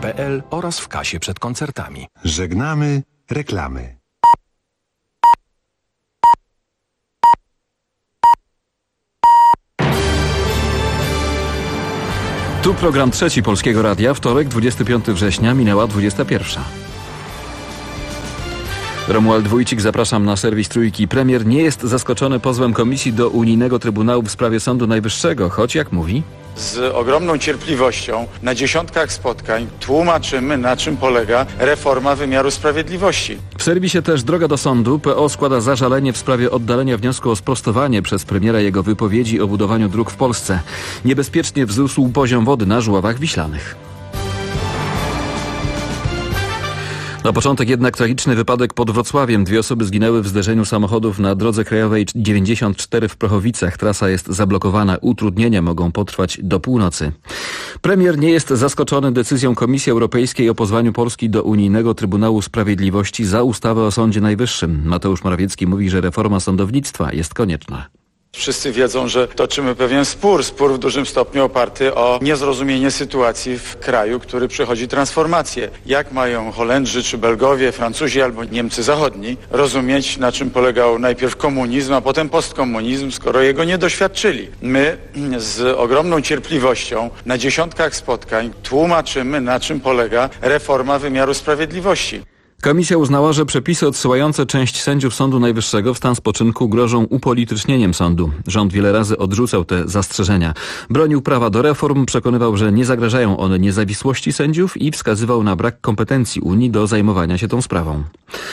teatr.pl oraz w kasie przed koncertami. Żegnamy reklamy. Tu program trzeci Polskiego Radia. Wtorek, 25 września, minęła 21. Romuald Wójcik, zapraszam na serwis Trójki. Premier nie jest zaskoczony pozwem Komisji do Unijnego Trybunału w sprawie Sądu Najwyższego, choć, jak mówi, z ogromną cierpliwością na dziesiątkach spotkań tłumaczymy, na czym polega reforma wymiaru sprawiedliwości. W serwisie też Droga do Sądu. PO składa zażalenie w sprawie oddalenia wniosku o sprostowanie przez premiera jego wypowiedzi o budowaniu dróg w Polsce. Niebezpiecznie wzrósł poziom wody na Żuławach Wiślanych. Na początek jednak tragiczny wypadek pod Wrocławiem. 2 osoby zginęły w zderzeniu samochodów na drodze krajowej 94 w Prochowicach. Trasa jest zablokowana. Utrudnienia mogą potrwać do północy. Premier nie jest zaskoczony decyzją Komisji Europejskiej o pozwaniu Polski do Unijnego Trybunału Sprawiedliwości za ustawę o Sądzie Najwyższym. Mateusz Morawiecki mówi, że reforma sądownictwa jest konieczna. Wszyscy wiedzą, że toczymy pewien spór w dużym stopniu oparty o niezrozumienie sytuacji w kraju, który przechodzi transformację. Jak mają Holendrzy czy Belgowie, Francuzi albo Niemcy zachodni rozumieć, na czym polegał najpierw komunizm, a potem postkomunizm, skoro jego nie doświadczyli? My z ogromną cierpliwością na dziesiątkach spotkań tłumaczymy, na czym polega reforma wymiaru sprawiedliwości. Komisja uznała, że przepisy odsyłające część sędziów Sądu Najwyższego w stan spoczynku grożą upolitycznieniem sądu. Rząd wiele razy odrzucał te zastrzeżenia. Bronił prawa do reform, przekonywał, że nie zagrażają one niezawisłości sędziów i wskazywał na brak kompetencji Unii do zajmowania się tą sprawą.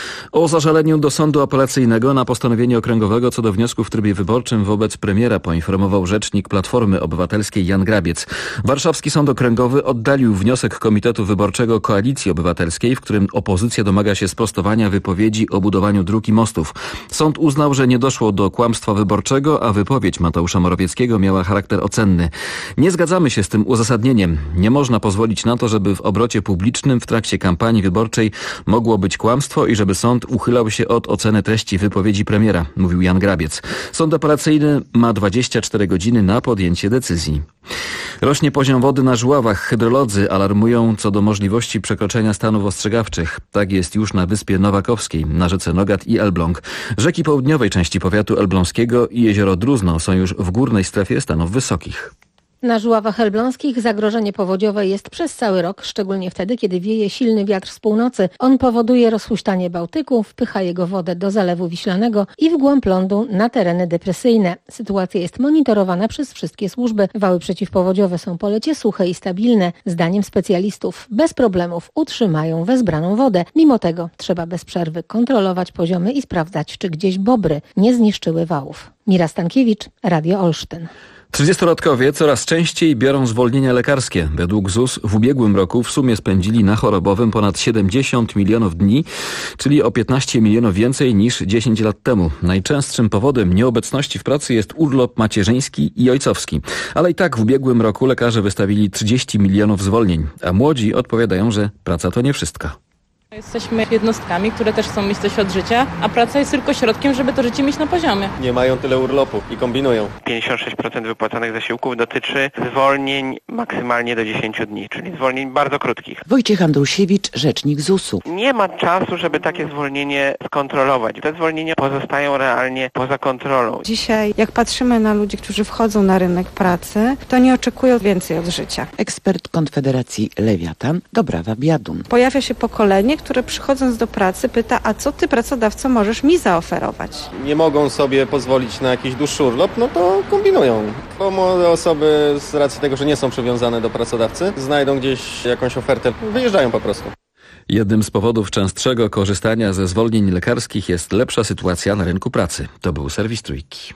O zażaleniu do Sądu Apelacyjnego na postanowienie okręgowego co do wniosku w trybie wyborczym wobec premiera poinformował rzecznik Platformy Obywatelskiej Jan Grabiec. Warszawski Sąd Okręgowy oddalił wniosek Komitetu Wyborczego Koalicji Obywatelskiej, w którym opozycja domaga się sprostowania wypowiedzi o budowaniu dróg i mostów. Sąd uznał, że nie doszło do kłamstwa wyborczego, a wypowiedź Mateusza Morawieckiego miała charakter ocenny. Nie zgadzamy się z tym uzasadnieniem. Nie można pozwolić na to, żeby w obrocie publicznym w trakcie kampanii wyborczej mogło być kłamstwo i żeby sąd uchylał się od oceny treści wypowiedzi premiera, mówił Jan Grabiec. Sąd apelacyjny ma 24 godziny na podjęcie decyzji. Rośnie poziom wody na Żuławach. Hydrolodzy alarmują co do możliwości przekroczenia stanów ostrzegawczych. Tak jest już na wyspie Nowakowskiej, na rzece Nogat i Elbląg. Rzeki południowej części powiatu elbląskiego i jezioro Druzno są już w górnej strefie stanów wysokich. Na Żuławach Elbląskich zagrożenie powodziowe jest przez cały rok, szczególnie wtedy, kiedy wieje silny wiatr z północy. On powoduje rozhuśtanie Bałtyku, wpycha jego wodę do Zalewu Wiślanego i w głąb lądu na tereny depresyjne. Sytuacja jest monitorowana przez wszystkie służby. Wały przeciwpowodziowe są po lecie suche i stabilne. Zdaniem specjalistów bez problemów utrzymają wezbraną wodę. Mimo tego trzeba bez przerwy kontrolować poziomy i sprawdzać, czy gdzieś bobry nie zniszczyły wałów. Mira Stankiewicz, Radio Olsztyn. 30-latkowie coraz częściej biorą zwolnienia lekarskie. Według ZUS w ubiegłym roku w sumie spędzili na chorobowym ponad 70 milionów dni, czyli o 15 milionów więcej niż 10 lat temu. Najczęstszym powodem nieobecności w pracy jest urlop macierzyński i ojcowski. Ale i tak w ubiegłym roku lekarze wystawili 30 milionów zwolnień, a młodzi odpowiadają, że praca to nie wszystko. Jesteśmy jednostkami, które też chcą mieć coś od życia, a praca jest tylko środkiem, żeby to życie mieć na poziomie. Nie mają tyle urlopu i kombinują. 56% wypłacanych zasiłków dotyczy zwolnień maksymalnie do 10 dni, czyli zwolnień bardzo krótkich. Wojciech Andrusiewicz, rzecznik ZUS-u. Nie ma czasu, żeby takie zwolnienie skontrolować. Te zwolnienia pozostają realnie poza kontrolą. Dzisiaj, jak patrzymy na ludzi, którzy wchodzą na rynek pracy, to nie oczekują więcej od życia. Ekspert Konfederacji Lewiatan, Dobrawa Biadun. Pojawia się pokolenie, które przychodząc do pracy pyta, a co ty, pracodawco, możesz mi zaoferować? Nie mogą sobie pozwolić na jakiś dłuższy urlop, no to kombinują. Bo młode osoby z racji tego, że nie są przywiązane do pracodawcy, znajdą gdzieś jakąś ofertę, wyjeżdżają po prostu. Jednym z powodów częstszego korzystania ze zwolnień lekarskich jest lepsza sytuacja na rynku pracy. To był serwis Trójki.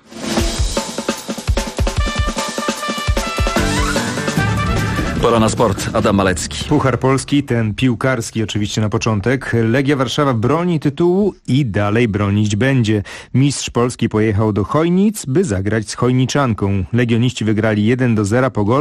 Pora na sport. Adam Malecki. Puchar Polski, ten piłkarski oczywiście na początek. Legia Warszawa broni tytułu i dalej bronić będzie. Mistrz Polski pojechał do Chojnic, by zagrać z chojniczanką. Legioniści wygrali 1-0 po golu.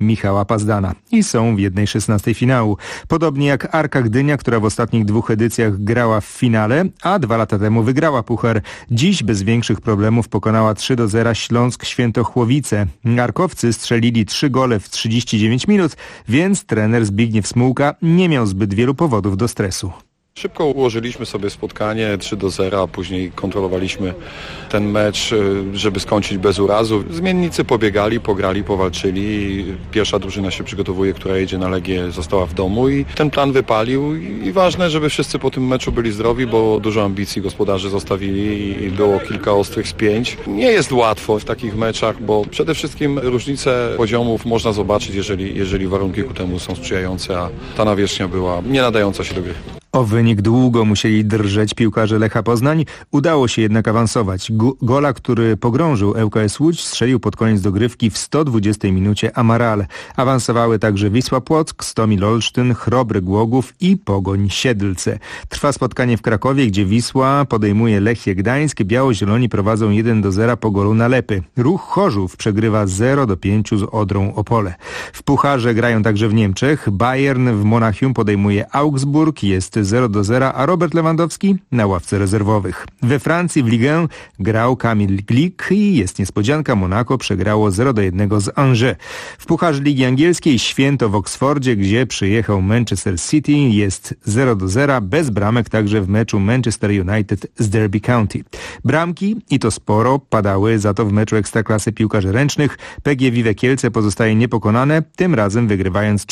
Michała Pazdana i są w 1/16 finału. Podobnie jak Arka Gdynia, która w ostatnich 2 edycjach grała w finale, a 2 lata temu wygrała puchar. Dziś bez większych problemów pokonała 3-0 Śląsk Świętochłowice. Arkowcy strzelili 3 gole w 39 minut, więc trener Zbigniew Smułka nie miał zbyt wielu powodów do stresu. Szybko ułożyliśmy sobie spotkanie 3-0, a później kontrolowaliśmy ten mecz, żeby skończyć bez urazu. Zmiennicy pobiegali, pograli, powalczyli. Pierwsza drużyna się przygotowuje, która jedzie na Legię, została w domu i ten plan wypalił. I ważne, żeby wszyscy po tym meczu byli zdrowi, bo dużo ambicji gospodarze zostawili i było kilka ostrych spięć. Nie jest łatwo w takich meczach, bo przede wszystkim różnice poziomów można zobaczyć, jeżeli warunki ku temu są sprzyjające, a ta nawierzchnia była nie nadająca się do gry. O wynik długo musieli drżeć piłkarze Lecha Poznań. Udało się jednak awansować. Gola, który pogrążył ŁKS Łódź, strzelił pod koniec dogrywki w 120 minucie Amaral. Awansowały także Wisła Płock, Stomil Olsztyn, Chrobry Głogów i Pogoń Siedlce. Trwa spotkanie w Krakowie, gdzie Wisła podejmuje Lechię Gdańsk. Biało-zieloni prowadzą 1-0 po golu Nalepy. Ruch Chorzów przegrywa 0-5 z Odrą Opole. W pucharze grają także w Niemczech. Bayern w Monachium podejmuje Augsburg. Jest 0-0, a Robert Lewandowski na ławce rezerwowych. We Francji w Ligue 1 grał Kamil Glik i jest niespodzianka, Monaco przegrało 0-1 z Angers. W Pucharze Ligi Angielskiej święto w Oksfordzie, gdzie przyjechał Manchester City, jest 0-0, bez bramek także w meczu Manchester United z Derby County. Bramki, i to sporo, padały za to w meczu Ekstraklasy piłkarzy ręcznych. PGW Kielce pozostaje niepokonane, tym razem wygrywając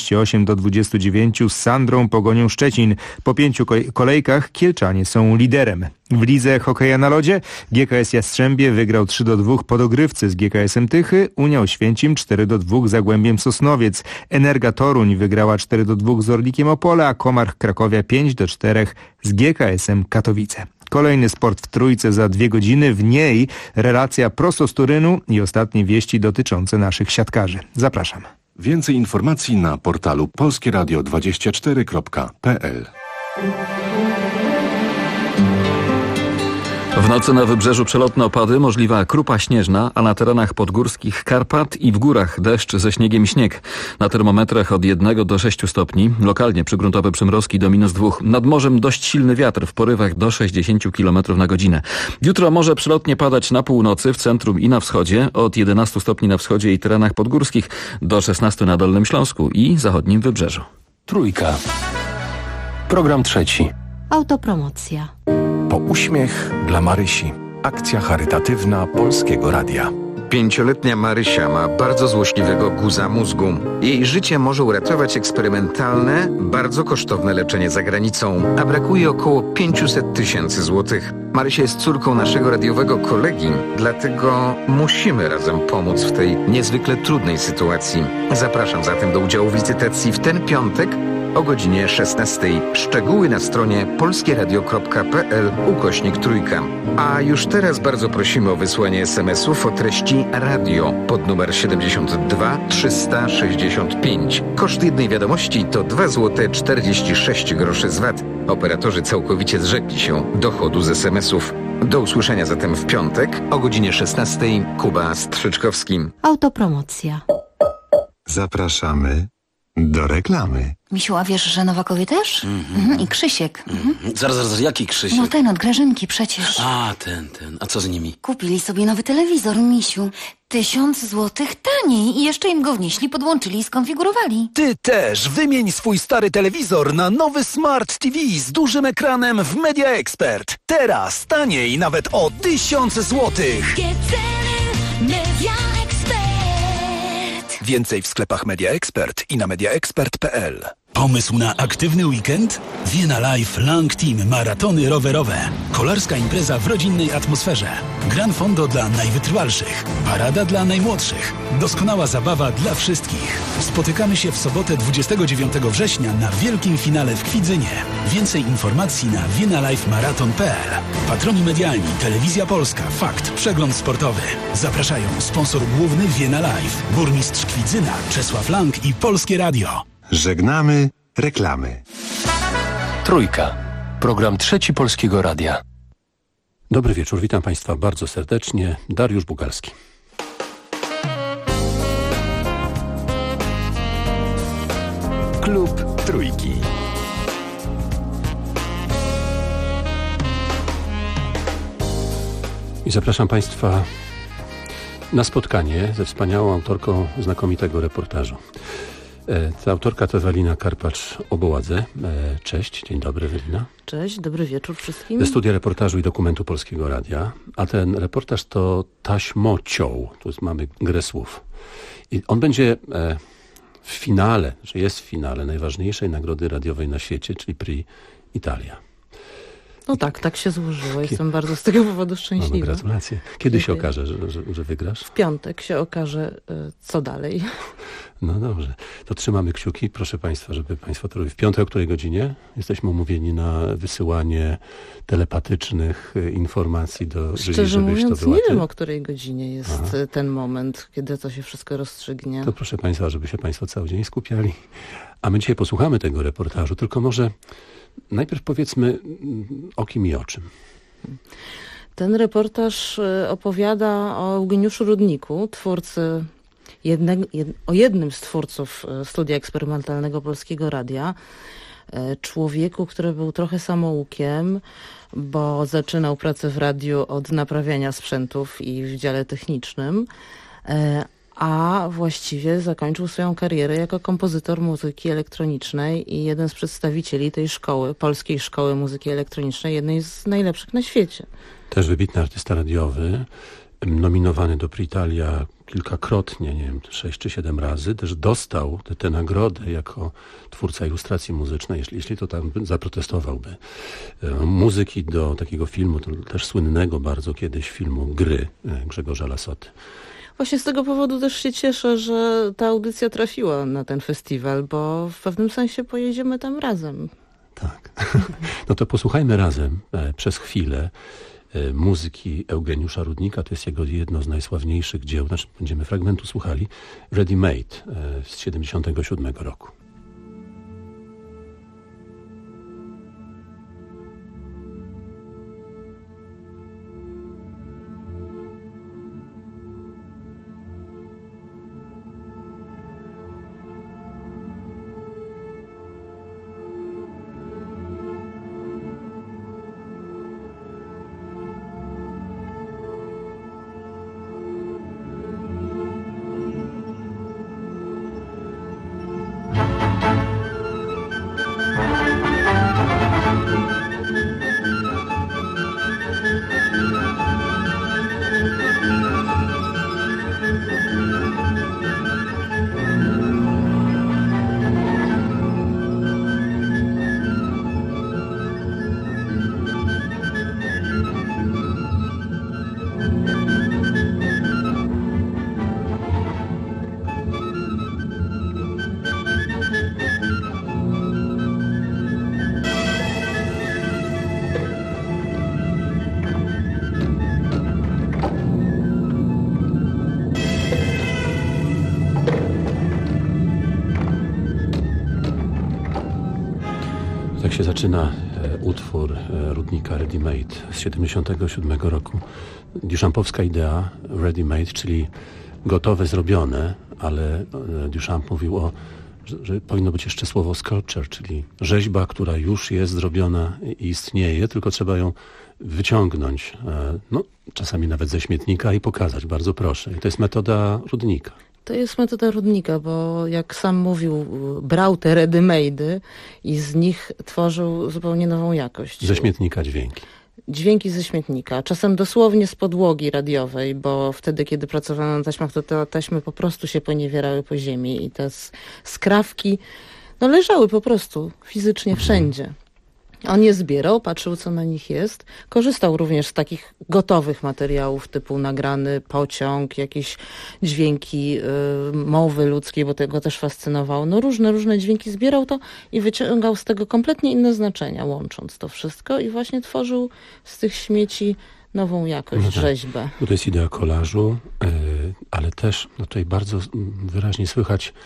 48-29 z Sandrą Pogonią Szczecin. Po 5 kolejkach Kielczanie są liderem. W lidze hokeja na lodzie GKS Jastrzębie wygrał 3-2 po dogrywce z GKS-em Tychy, Unia Oświęcim 4-2 z Zagłębiem Sosnowiec. Energa Toruń wygrała 4-2 z Orlikiem Opole, a Komarch Krakowia 5-4 z GKS-em Katowice. Kolejny sport w Trójce za 2 godziny, w niej relacja prosto z Turynu i ostatnie wieści dotyczące naszych siatkarzy. Zapraszam. Więcej informacji na portalu polskieradio24.pl. W nocy na wybrzeżu przelotne opady, możliwa krupa śnieżna, a na terenach podgórskich Karpat i w górach deszcz ze śniegiem i śnieg. Na termometrach od 1 do 6 stopni, lokalnie przygruntowe przymrozki do -2. Nad morzem dość silny wiatr w porywach do 60 km na godzinę. Jutro może przelotnie padać na północy, w centrum i na wschodzie, od 11 stopni na wschodzie i terenach podgórskich, do 16 na Dolnym Śląsku i zachodnim wybrzeżu. Trójka. Program 3. Autopromocja. Po uśmiech dla Marysi. Akcja charytatywna Polskiego Radia. 5-letnia Marysia ma bardzo złośliwego guza mózgu. Jej życie może uratować eksperymentalne, bardzo kosztowne leczenie za granicą, a brakuje około 500 000 złotych. Marysia jest córką naszego radiowego kolegi, dlatego musimy razem pomóc w tej niezwykle trudnej sytuacji. Zapraszam zatem do udziału w licytacji w ten piątek o godzinie 16. Szczegóły na stronie polskieradio.pl/trójka. A już teraz bardzo prosimy o wysłanie SMS-ów o treści radio pod numer 72 365. Koszt jednej wiadomości to 2,46 zł z VAT. Operatorzy całkowicie zrzekli się dochodu z SMS-ów. Do usłyszenia zatem w piątek o godzinie 16. Kuba Strzyczkowski. Autopromocja. Zapraszamy do reklamy. Misiu, a wiesz, że Nowakowie też? I Krzysiek. Zaraz, jaki Krzysiek? No ten od Grażynki przecież. A, ten. A co z nimi? Kupili sobie nowy telewizor, Misiu. 1000 złotych taniej i jeszcze im go wnieśli, podłączyli i skonfigurowali. Ty też wymień swój stary telewizor na nowy Smart TV z dużym ekranem w Media Expert. Teraz taniej nawet o 1000 złotych. Media Expert. Więcej w sklepach Media Expert i na mediaexpert.pl. Pomysł na aktywny weekend? Vienna Life Lang Team Maratony rowerowe. Kolarska impreza w rodzinnej atmosferze. Gran fondo dla najwytrwalszych. Parada dla najmłodszych. Doskonała zabawa dla wszystkich. Spotykamy się w sobotę 29 września na wielkim finale w Kwidzynie. Więcej informacji na viennalifemarathon.pl. Patroni medialni Telewizja Polska, Fakt, Przegląd Sportowy. Zapraszają sponsor główny Vienna Life, burmistrz Kwidzyna Czesław Lang i Polskie Radio. Żegnamy reklamy. Trójka. Program 3 Polskiego Radia. Dobry wieczór, witam Państwa bardzo serdecznie. Dariusz Bugalski. Klub Trójki. I zapraszam Państwa na spotkanie ze wspaniałą autorką znakomitego reportażu. Ta autorka to Ewelina Karpacz-Oboładze. Cześć, dzień dobry Ewelina. Cześć, dobry wieczór wszystkim. Ze Studia Reportażu i Dokumentu Polskiego Radia. A ten reportaż to Taśmocioł. Tu mamy grę słów. I on będzie w finale, że jest w finale najważniejszej nagrody radiowej na świecie, czyli Prix Italia. No tak się złożyło. Jestem bardzo z tego powodu szczęśliwa. Mamy gratulacje. Kiedy się okaże, że wygrasz? W piątek się okaże, co dalej. No dobrze. To trzymamy kciuki, proszę Państwa, żeby Państwo to robili. W piątek o której godzinie? Jesteśmy umówieni na wysyłanie telepatycznych informacji do jury, Szczerze mówiąc, to nie wiem, o której godzinie jest ten moment, kiedy to się wszystko rozstrzygnie. To proszę Państwa, żeby się Państwo cały dzień skupiali. A my dzisiaj posłuchamy tego reportażu, tylko może najpierw powiedzmy o kim i o czym. Ten reportaż opowiada o Eugeniuszu Rudniku, twórcy o jednym z twórców Studia Eksperymentalnego Polskiego Radia. Człowieku, który był trochę samoukiem, bo zaczynał pracę w radiu od naprawiania sprzętów i w dziale technicznym, a właściwie zakończył swoją karierę jako kompozytor muzyki elektronicznej i jeden z przedstawicieli tej szkoły, Polskiej Szkoły Muzyki Elektronicznej, jednej z najlepszych na świecie. Też wybitny artysta radiowy, nominowany do Prix Italia kilkakrotnie, nie wiem, 6 czy 7 razy, też dostał tę nagrodę jako twórca ilustracji muzycznej, jeśli to tam zaprotestowałby. Muzyki do takiego filmu, to też słynnego bardzo kiedyś filmu Gry Grzegorza Lasoty. Właśnie z tego powodu też się cieszę, że ta audycja trafiła na ten festiwal, bo w pewnym sensie pojedziemy tam razem. Tak. No to posłuchajmy razem przez chwilę muzyki Eugeniusza Rudnika. To jest jego jedno z najsławniejszych dzieł. Znaczy, będziemy fragmentu słuchali. Ready Made z 1977 roku. Tak się zaczyna utwór Rudnika Ready Made z 1977 roku. Duchampowska idea Ready Made, czyli gotowe, zrobione, ale Duchamp mówił że powinno być jeszcze słowo sculpture, czyli rzeźba, która już jest zrobiona i istnieje, tylko trzeba ją wyciągnąć, czasami nawet ze śmietnika i pokazać, bardzo proszę. I to jest metoda Rudnika. To jest metoda Rudnika, bo jak sam mówił, brał te ready-made'y i z nich tworzył zupełnie nową jakość. Ze śmietnika dźwięki. Dźwięki ze śmietnika, czasem dosłownie z podłogi radiowej, bo wtedy, kiedy pracowano na taśmach, to te taśmy po prostu się poniewierały po ziemi i te skrawki leżały po prostu fizycznie wszędzie. On je zbierał, patrzył, co na nich jest. Korzystał również z takich gotowych materiałów typu nagrany pociąg, jakieś dźwięki mowy ludzkiej, bo tego też fascynowało. Różne dźwięki zbierał to i wyciągał z tego kompletnie inne znaczenia, łącząc to wszystko i właśnie tworzył z tych śmieci nową jakość, rzeźbę. Bo to jest idea kolażu, ale też tutaj bardzo wyraźnie słychać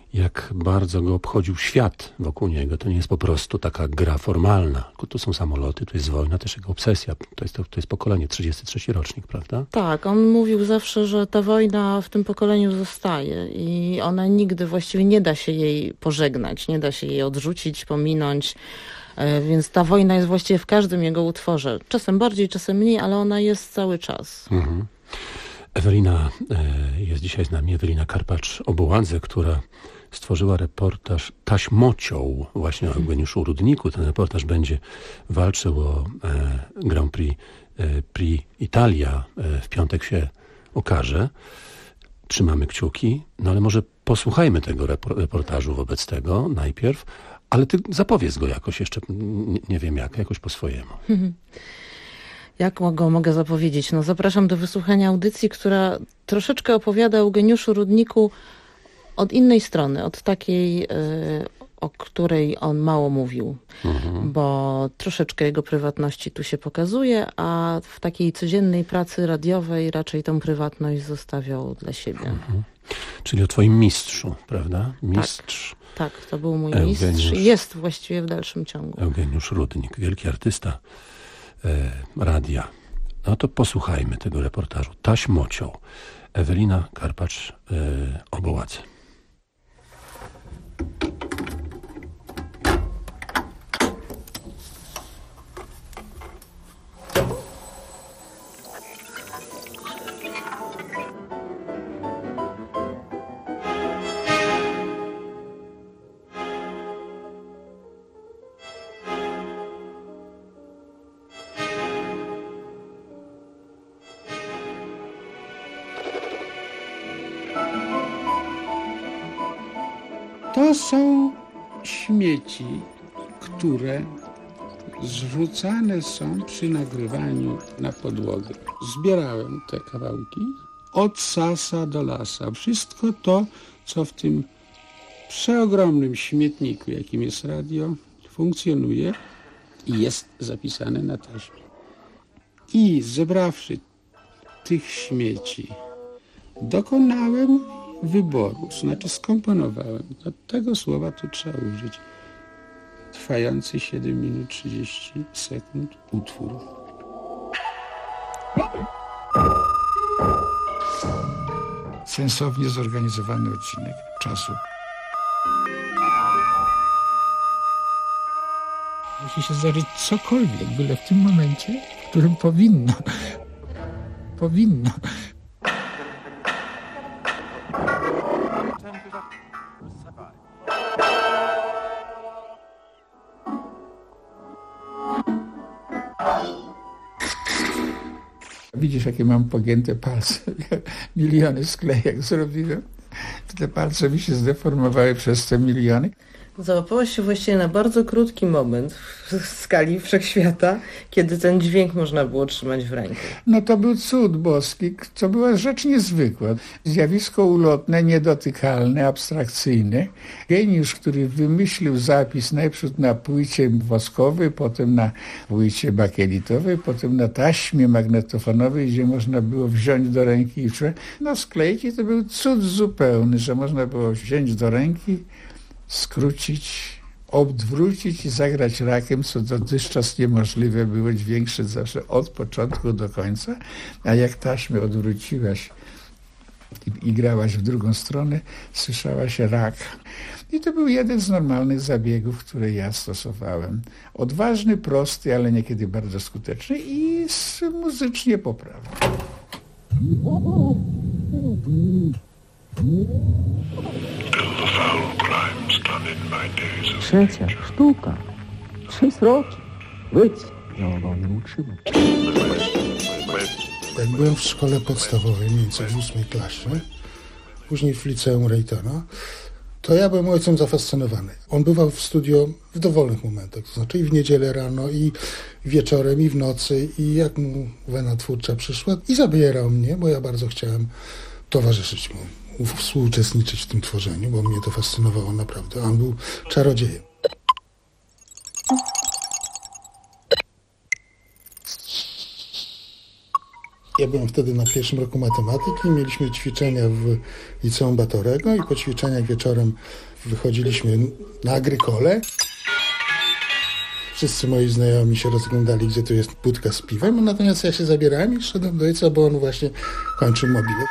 jak bardzo go obchodził świat wokół niego. To nie jest po prostu taka gra formalna. Tu są samoloty, tu jest wojna, też jego obsesja. To jest pokolenie, 33 rocznik, prawda? Tak, on mówił zawsze, że ta wojna w tym pokoleniu zostaje i ona nigdy właściwie nie da się jej pożegnać, nie da się jej odrzucić, pominąć. Więc ta wojna jest właściwie w każdym jego utworze. Czasem bardziej, czasem mniej, ale ona jest cały czas. Mhm. Ewelina jest dzisiaj z nami, Ewelina Karpacz-Oboładze, która stworzyła reportaż Taśmocioł właśnie o Eugeniuszu Rudniku. Ten reportaż będzie walczył o Grand Prix Italia. W piątek się okaże. Trzymamy kciuki, no ale może posłuchajmy tego reportażu wobec tego najpierw, ale ty zapowiedz go jakoś jeszcze, nie wiem jak, jakoś po swojemu. Jak go mogę zapowiedzieć? No, zapraszam do wysłuchania audycji, która troszeczkę opowiada o Eugeniuszu Rudniku od innej strony, od takiej, o której on mało mówił, bo troszeczkę jego prywatności tu się pokazuje, a w takiej codziennej pracy radiowej raczej tą prywatność zostawiał dla siebie. Czyli o twoim mistrzu, prawda? Mistrz. Tak, to był mój mistrz i jest właściwie w dalszym ciągu. Eugeniusz Rudnik, wielki artysta radia. No to posłuchajmy tego reportażu. Taśmocioł. Ewelina Karpacz-Oboładze. To są śmieci, które zrzucane są przy nagrywaniu na podłogę. Zbierałem te kawałki od sasa do lasa. Wszystko to, co w tym przeogromnym śmietniku, jakim jest radio, funkcjonuje i jest zapisane na taśmie. I zebrawszy tych śmieci, dokonałem wyboru, znaczy skomponowałem. No, tego słowa tu trzeba użyć. Trwający 7 minut 30 sekund utwór. Sensownie zorganizowany odcinek czasu. Musi się zdarzyć cokolwiek, byle w tym momencie, w którym powinno. Widzisz, jakie mam pogięte palce. Miliony sklejek zrobiłem. Te palce mi się zdeformowały przez te miliony. Załapałaś się właściwie na bardzo krótki moment w skali wszechświata, kiedy ten dźwięk można było trzymać w ręku. No to był cud boski, to była rzecz niezwykła. Zjawisko ulotne, niedotykalne, abstrakcyjne. Geniusz, który wymyślił zapis najpierw na płycie woskowej, potem na płycie bakielitowej, potem na taśmie magnetofonowej, gdzie można było wziąć do ręki i no sklejki to był cud zupełny, że można było wziąć do ręki, skrócić, odwrócić i zagrać rakiem, co dotychczas niemożliwe było, dźwięk szedł zawsze od początku do końca, a jak taśmę odwróciłaś i grałaś w drugą stronę, słyszałaś rak. I to był jeden z normalnych zabiegów, które ja stosowałem. Odważny, prosty, ale niekiedy bardzo skuteczny i muzycznie poprawny. Trzecia sztuka. 3 roki. Być. Ja go nie uczyłem. Jak byłem w szkole podstawowej, mniej więcej w 8 klasie, później w liceum Rejtona, to ja byłem ojcem zafascynowany. On bywał w studio w dowolnych momentach, to znaczy i w niedzielę rano, i wieczorem, i w nocy, i jak mu wena twórcza przyszła, i zabierał mnie, bo ja bardzo chciałem towarzyszyć mu, współuczestniczyć w tym tworzeniu, bo mnie to fascynowało naprawdę. On był czarodziejem. Ja byłem wtedy na pierwszym roku matematyki, mieliśmy ćwiczenia w liceum Batorego i po ćwiczeniach wieczorem wychodziliśmy na Agrykole. Wszyscy moi znajomi się rozglądali, gdzie tu jest budka z piwem, natomiast ja się zabierałem i szedłem do ojca, bo on właśnie kończył mobilę.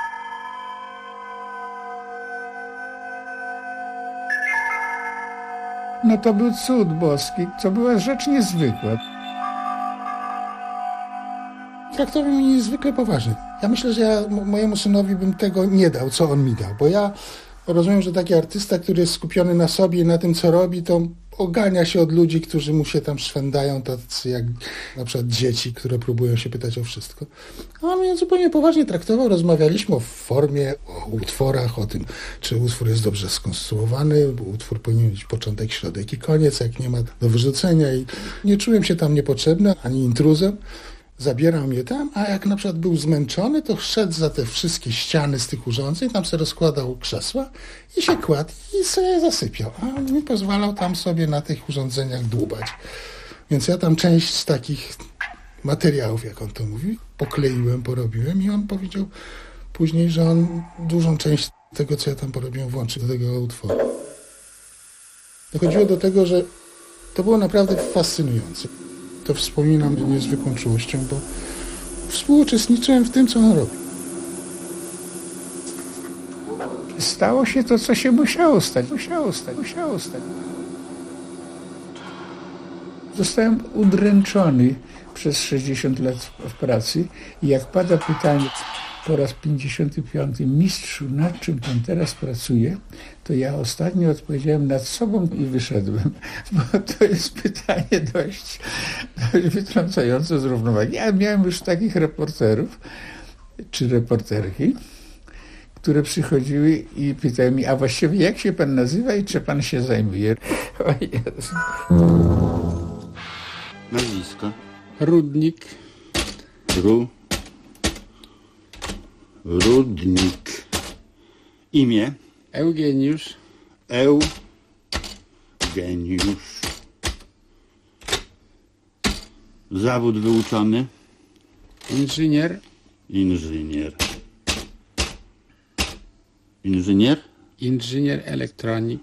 No to był cud boski, to była rzecz niezwykła. Traktował mnie niezwykle poważnie. Ja myślę, że ja mojemu synowi bym tego nie dał, co on mi dał, bo ja rozumiem, że taki artysta, który jest skupiony na sobie i na tym, co robi, to ogania się od ludzi, którzy mu się tam szwędają, tacy jak na przykład dzieci, które próbują się pytać o wszystko. A on mnie zupełnie poważnie traktował, rozmawialiśmy o formie, o utworach, o tym, czy utwór jest dobrze skonstruowany, bo utwór powinien mieć początek, środek i koniec, jak nie ma do wyrzucenia i nie czułem się tam niepotrzebny, ani intruzem. Zabierał mnie tam, a jak na przykład był zmęczony, to szedł za te wszystkie ściany z tych urządzeń, tam sobie rozkładał krzesła i się kładł i sobie zasypiał. A on mi pozwalał tam sobie na tych urządzeniach dłubać. Więc ja tam część z takich materiałów, jak on to mówi, pokleiłem, porobiłem i on powiedział później, że on dużą część tego, co ja tam porobiłem, włączy do tego utworu. Dochodziło do tego, że to było naprawdę fascynujące. To wspominam z niezwykłą czułością, bo współuczestniczyłem w tym, co on robi. Stało się to, co się musiało stać. Zostałem udręczony przez 60 lat w pracy i jak pada pytanie po raz 55, mistrzu, nad czym pan teraz pracuje, to ja ostatnio odpowiedziałem nad sobą i wyszedłem, bo to jest pytanie dość wytrącające z równowagi. Ja miałem już takich reporterów czy reporterki, które przychodziły i pytały mi, a właściwie jak się pan nazywa i czy pan się zajmuje? O Jezu. Nazwisko? Rudnik. Rudnik. Imię? Eugeniusz. Eugeniusz. Zawód wyuczony? Inżynier. Inżynier elektronik.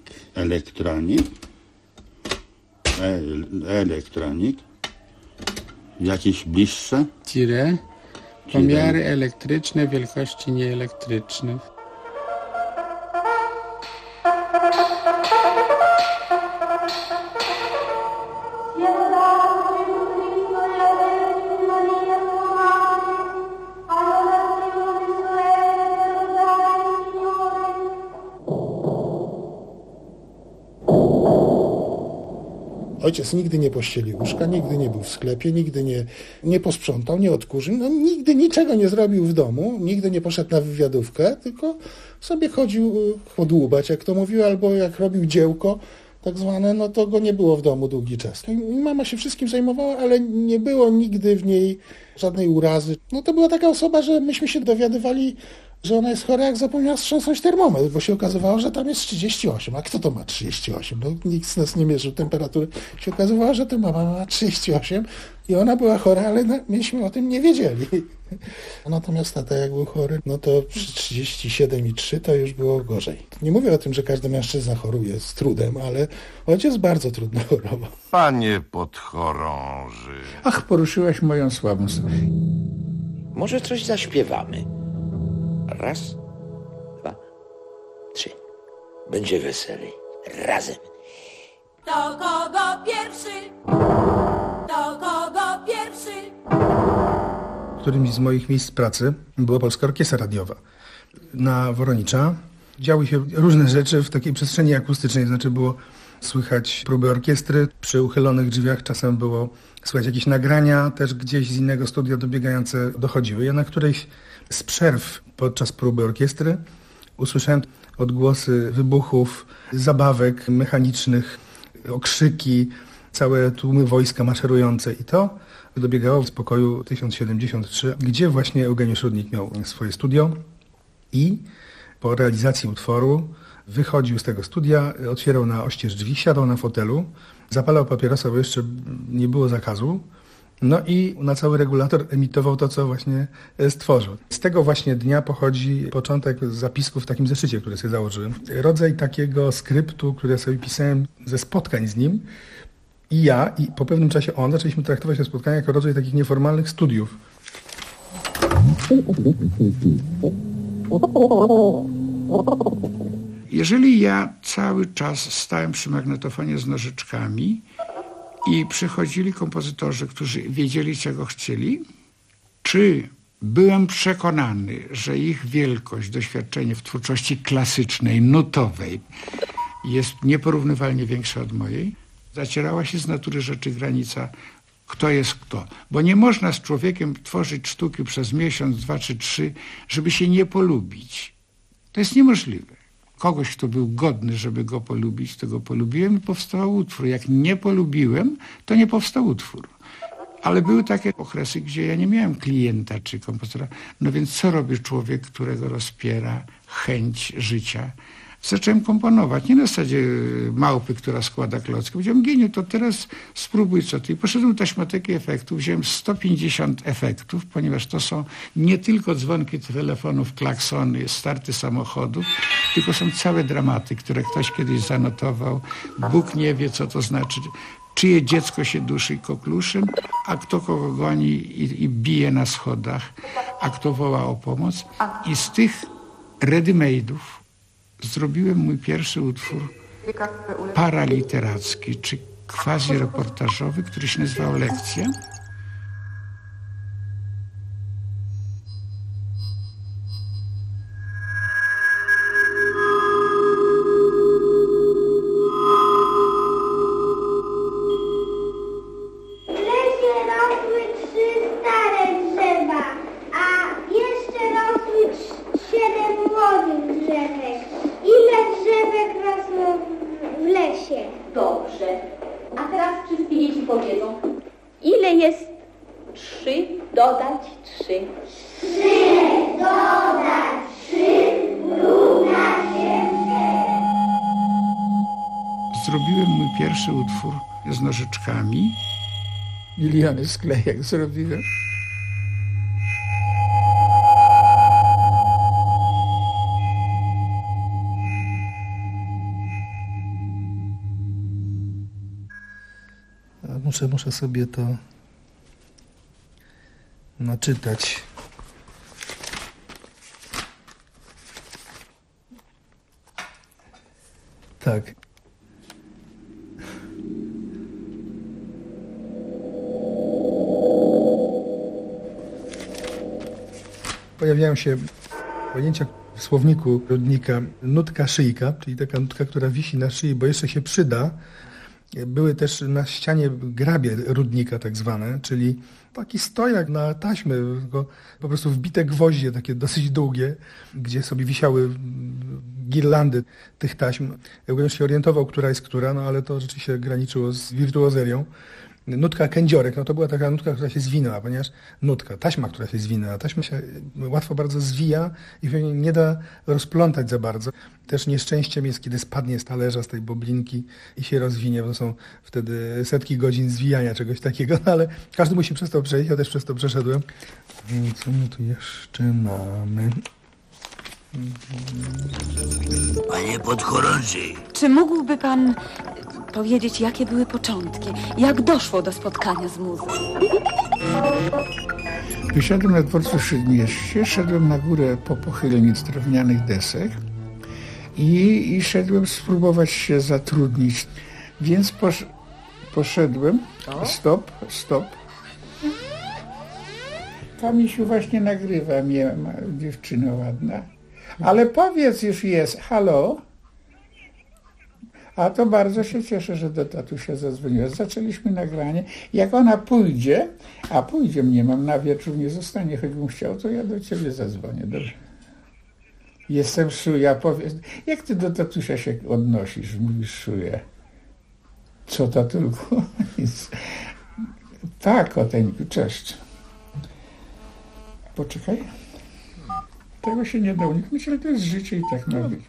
Elektronik. Jakieś bliższe? Pomiary elektryczne wielkości nieelektrycznych. Ojciec nigdy nie pościelił łóżka, nigdy nie był w sklepie, nigdy nie posprzątał, nie odkurzył, nigdy niczego nie zrobił w domu, nigdy nie poszedł na wywiadówkę, tylko sobie chodził podłubać, jak to mówił, albo jak robił dziełko tak zwane, no to go nie było w domu długi czas. I mama się wszystkim zajmowała, ale nie było nigdy w niej żadnej urazy. No to była taka osoba, że myśmy się dowiadywali, że ona jest chora, jak zapomniała wstrząsnąć termometr, bo się okazywało, że tam jest 38. A kto to ma 38? No, nikt z nas nie mierzył temperatury. Się okazywało, że to mama ma 38 i ona była chora, ale myśmy o tym nie wiedzieli. Natomiast tata, jak był chory, no to przy 37,3 to już było gorzej. Nie mówię o tym, że każdy mężczyzna choruje z trudem, ale ojciec bardzo trudno chorował. Panie podchorąży. Ach, poruszyłaś moją słabą stronę. Może coś zaśpiewamy? Raz, dwa, trzy. Będzie weselej. Razem. Do kogo pierwszy? Do kogo pierwszy? Którymś z moich miejsc pracy była Polska Orkiestra Radiowa. Na Woronicza działy się różne rzeczy w takiej przestrzeni akustycznej, znaczy było słychać próby orkiestry przy uchylonych drzwiach, czasem było słychać jakieś nagrania, też gdzieś z innego studia dobiegające dochodziły. Ja na którejś z przerw podczas próby orkiestry usłyszałem odgłosy wybuchów, zabawek mechanicznych, okrzyki, całe tłumy wojska maszerujące i to dobiegało z pokoju 1073, gdzie właśnie Eugeniusz Rudnik miał swoje studio i po realizacji utworu wychodził z tego studia, otwierał na oścież drzwi, siadał na fotelu, zapalał papierosa, bo jeszcze nie było zakazu No i na cały regulator emitował to, co właśnie stworzył. Z tego właśnie dnia pochodzi początek zapisków w takim zeszycie, który sobie założyłem. Rodzaj takiego skryptu, który sobie pisałem ze spotkań z nim. I ja, i po pewnym czasie on, zaczęliśmy traktować te spotkania jako rodzaj takich nieformalnych studiów. Jeżeli ja cały czas stałem przy magnetofonie z nożyczkami i przychodzili kompozytorzy, którzy wiedzieli, czego chcieli, czy byłem przekonany, że ich wielkość, doświadczenie w twórczości klasycznej, nutowej jest nieporównywalnie większa od mojej, zacierała się z natury rzeczy granica, kto jest kto. Bo nie można z człowiekiem tworzyć sztuki przez miesiąc, 2 czy 3, żeby się nie polubić. To jest niemożliwe. Kogoś, kto był godny, żeby go polubić, to go polubiłem i powstał utwór. Jak nie polubiłem, to nie powstał utwór. Ale były takie okresy, gdzie ja nie miałem klienta czy kompozytora. No więc co robi człowiek, którego rozpiera chęć życia? Zacząłem komponować, nie na zasadzie małpy, która składa klocki. Powiedziałem, Gieniu, to teraz spróbuj co ty. I poszedłem do taśmoteki efektów, wziąłem 150 efektów, ponieważ to są nie tylko dzwonki telefonów, klaksony, starty samochodów, tylko są całe dramaty, które ktoś kiedyś zanotował. Bóg nie wie, co to znaczy, czyje dziecko się duszy kokluszem, a kto kogo goni i bije na schodach, a kto woła o pomoc. I z tych ready-made'ów zrobiłem mój pierwszy utwór paraliteracki, czy quasi-reportażowy, który się nazywał Lekcja. Dobrze. A teraz wszystkie dzieci powiedzą, ile jest 3 dodać 3? 3 dodać 3 równa się 4. Zrobiłem mój pierwszy utwór z nożyczkami. Miliony sklejek zrobiłem. Muszę sobie to naczytać. Tak. Pojawiają się pojęcia w słowniku Rudnika nutka szyjka, czyli taka nutka, która wisi na szyi, bo jeszcze się przyda. Były też na ścianie grabie Rudnika tak zwane, czyli taki stojak na taśmy, tylko po prostu wbite gwoździe, takie dosyć długie, gdzie sobie wisiały girlandy tych taśm. Ja się orientował, która jest która, no ale to rzeczywiście graniczyło z wirtuozerią. Nutka kędziorek, no to była taka nutka, która się zwinęła, ponieważ taśma, która się zwinęła, taśma się łatwo bardzo zwija i nie da rozplątać za bardzo. Też nieszczęściem jest, kiedy spadnie z talerza, z tej boblinki i się rozwinie, bo to są wtedy setki godzin zwijania czegoś takiego, no ale każdy musi przez to przejść, ja też przez to przeszedłem. Co my tu jeszcze mamy? Panie podchorąży. Czy mógłby pan powiedzieć, jakie były początki? Jak doszło do spotkania z muzą? Wysiadłem na dworcu Śródmieście, szedłem na górę po pochylnic drewnianych desek i szedłem spróbować się zatrudnić. Więc poszedłem. Stop. Kamisiu właśnie nagrywa mnie, dziewczyna ładna. Ale powiedz już jest, halo? A to bardzo się cieszę, że do tatusia zadzwoniła. Zaczęliśmy nagranie. Jak ona pójdzie, a pójdzie mnie, mam na wieczór, nie zostanie, choćbym chciał, to ja do ciebie zadzwonię. Dobrze. Jestem szuja, powiedz. Jak ty do tatusia się odnosisz? Mówisz szuja. Co to tylko? Tak, koteńku, cześć. Poczekaj. Tego się nie da uniknąć, ale to jest życie i tak ma być.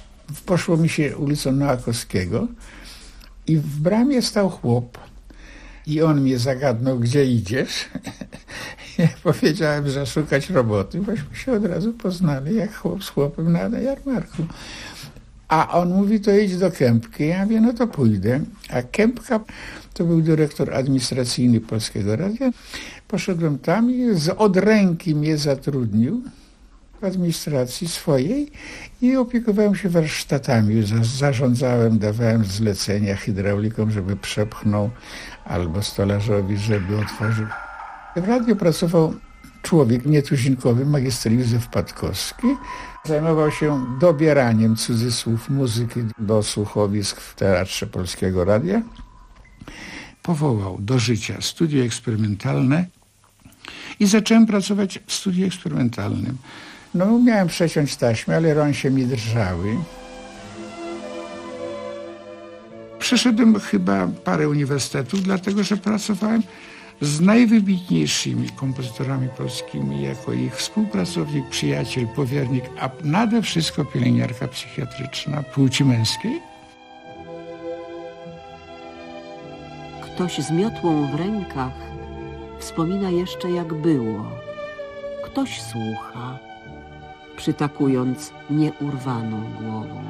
Poszło mi się ulicą Noakowskiego i w bramie stał chłop I on mnie zagadnął, gdzie idziesz. Ja powiedziałem, że szukać roboty, bośmy się od razu poznali, jak chłop z chłopem na jarmarku. A on mówi, to idź do Kępki. Ja mówię, no to pójdę. A Kępka to był dyrektor administracyjny Polskiego Radia. Poszedłem tam i od ręki mnie zatrudnił w administracji swojej i opiekowałem się warsztatami. Zarządzałem, dawałem zlecenia hydraulikom, żeby przepchnął, albo stolarzowi, żeby otworzył. W radiu pracował człowiek nietuzinkowy, magister Józef Patkowski. Zajmował się dobieraniem, cudzysłów, muzyki do słuchowisk w Teatrze Polskiego Radia. Powołał do życia studio eksperymentalne i zacząłem pracować w studiu eksperymentalnym. No, miałem przeciąć taśmę, ale rąsie mi drżały. Przeszedłem chyba parę uniwersytetów, dlatego że pracowałem z najwybitniejszymi kompozytorami polskimi, jako ich współpracownik, przyjaciel, powiernik, a nade wszystko pielęgniarka psychiatryczna płci męskiej. Ktoś z miotłą w rękach wspomina jeszcze, jak było. Ktoś słucha, przytakując nieurwaną głową.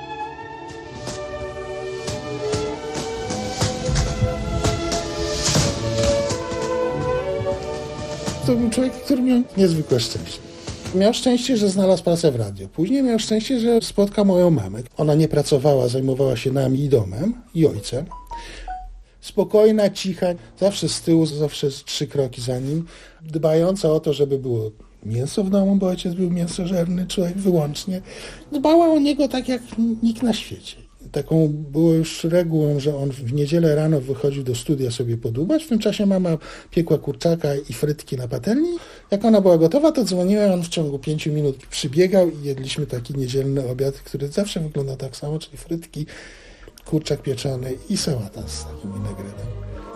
To był człowiek, który miał niezwykłe szczęście. Miał szczęście, że znalazł pracę w radiu. Później miał szczęście, że spotkał moją mamę. Ona nie pracowała, zajmowała się nami i domem, i ojcem. Spokojna, cicha, zawsze z tyłu, zawsze 3 kroki za nim, dbająca o to, żeby było mięso w domu, bo ojciec był mięsożerny człowiek wyłącznie. Dbała o niego tak jak nikt na świecie. Taką było już regułą, że on w niedzielę rano wychodził do studia sobie podłubać. W tym czasie mama piekła kurczaka i frytki na patelni. Jak ona była gotowa, to dzwoniłem, on w ciągu 5 minut przybiegał i jedliśmy taki niedzielny obiad, który zawsze wygląda tak samo, czyli frytki, kurczak pieczony i sałata z takim winegretem.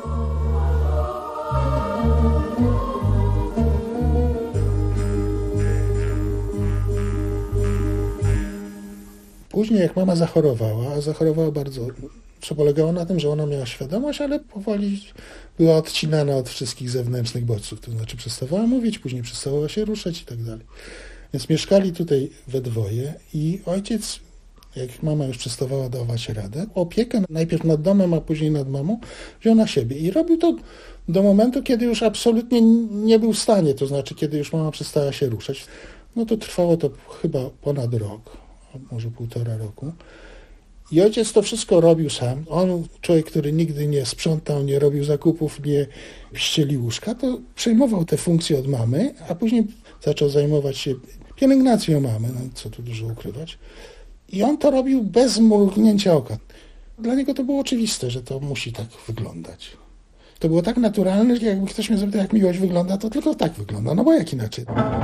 Później jak mama zachorowała, a zachorowała bardzo, co polegało na tym, że ona miała świadomość, ale powoli była odcinana od wszystkich zewnętrznych bodźców, to znaczy przestawała mówić, później przestawała się ruszać i tak dalej. Więc mieszkali tutaj we dwoje i ojciec, jak mama już przestawała dawać radę, opiekę najpierw nad domem, a później nad mamą wziął na siebie i robił to do momentu, kiedy już absolutnie nie był w stanie, to znaczy kiedy już mama przestała się ruszać. No to trwało to chyba ponad rok, może 1,5 roku. I ojciec to wszystko robił sam. On, człowiek, który nigdy nie sprzątał, nie robił zakupów, nie ścielił łóżka, to przejmował te funkcje od mamy, a później zaczął zajmować się pielęgnacją mamy, no co tu dużo ukrywać. I on to robił bez mrugnięcia oka. Dla niego to było oczywiste, że to musi tak wyglądać. To było tak naturalne, że jakby ktoś mnie zapytał, jak miłość wygląda, to tylko tak wygląda, no bo jak inaczej?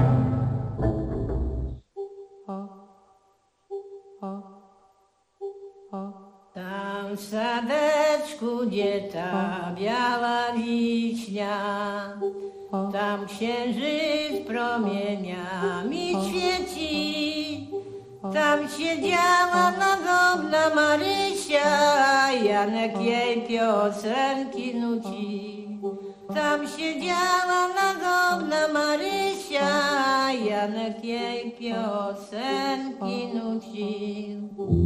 Tam w sadeczku, gdzie ta biała wiśnia, tam księżyc promieniami świeci. Tam siedziała nagodna Marysia, Janek jej piosenki nuci. Tam siedziała nagodna Marysia, Janek jej piosenki nuci.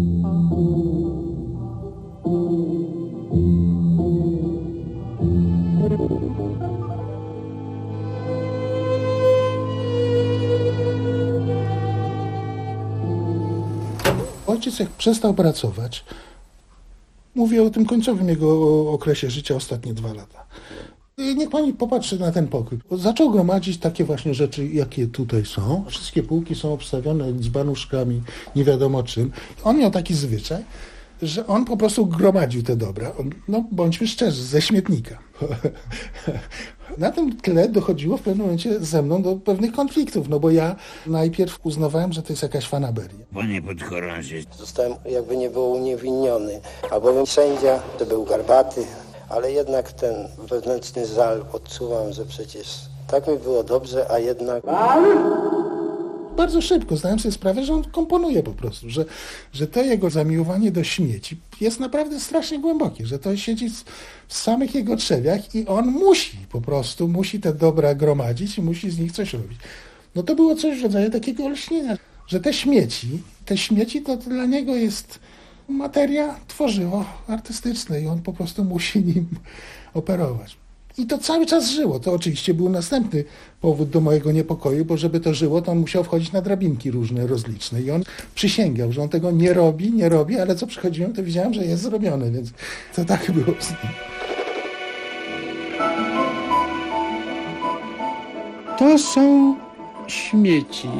Ojciec jak przestał pracować, mówię o tym końcowym jego okresie życia, ostatnie 2 lata. I niech pani popatrzy na ten pokój. Zaczął gromadzić takie właśnie rzeczy, jakie tutaj są. Wszystkie półki są obstawione dzbanuszkami, nie wiadomo czym. On miał taki zwyczaj, że on po prostu gromadził te dobra. No bądźmy szczerzy, ze śmietnika. Na tym tle dochodziło w pewnym momencie ze mną do pewnych konfliktów, no bo ja najpierw uznawałem, że to jest jakaś fanaberia. Panie podchorąży. Zostałem jakby nie było uniewinniony, albowiem sędzia to był garbaty, ale jednak ten wewnętrzny żal odczuwam, że przecież tak mi było dobrze, a jednak bardzo szybko zdałem sobie sprawę, że on komponuje po prostu, że to jego zamiłowanie do śmieci jest naprawdę strasznie głębokie, że to siedzi w samych jego trzewiach i on musi te dobra gromadzić i musi z nich coś robić. No to było coś w rodzaju takiego olśnienia, że te śmieci to dla niego jest materia, tworzywo artystyczne i on po prostu musi nim operować. I to cały czas żyło. To oczywiście był następny powód do mojego niepokoju, bo żeby to żyło, to on musiał wchodzić na drabinki różne, rozliczne. I on przysięgał, że on tego nie robi, ale co przychodziłem, to widziałem, że jest zrobione, więc to tak było z nim. To są śmieci.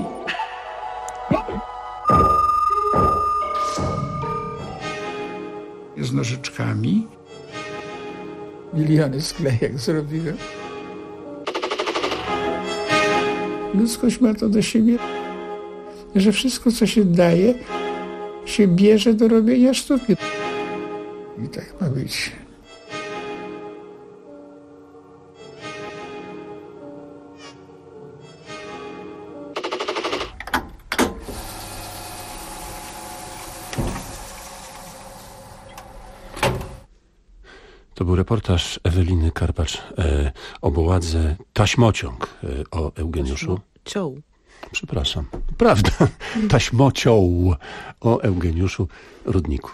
Z nożyczkami. Miliony sklejek zrobiłem. Ludzkość ma to do siebie, że wszystko, co się daje, się bierze do robienia sztuki. I tak ma być. To był reportaż Eweliny Karpacz o Boładze Taśmociąg o Eugeniuszu. Taśmocioł. Przepraszam. Prawda. Taśmocioł o Eugeniuszu Rudniku.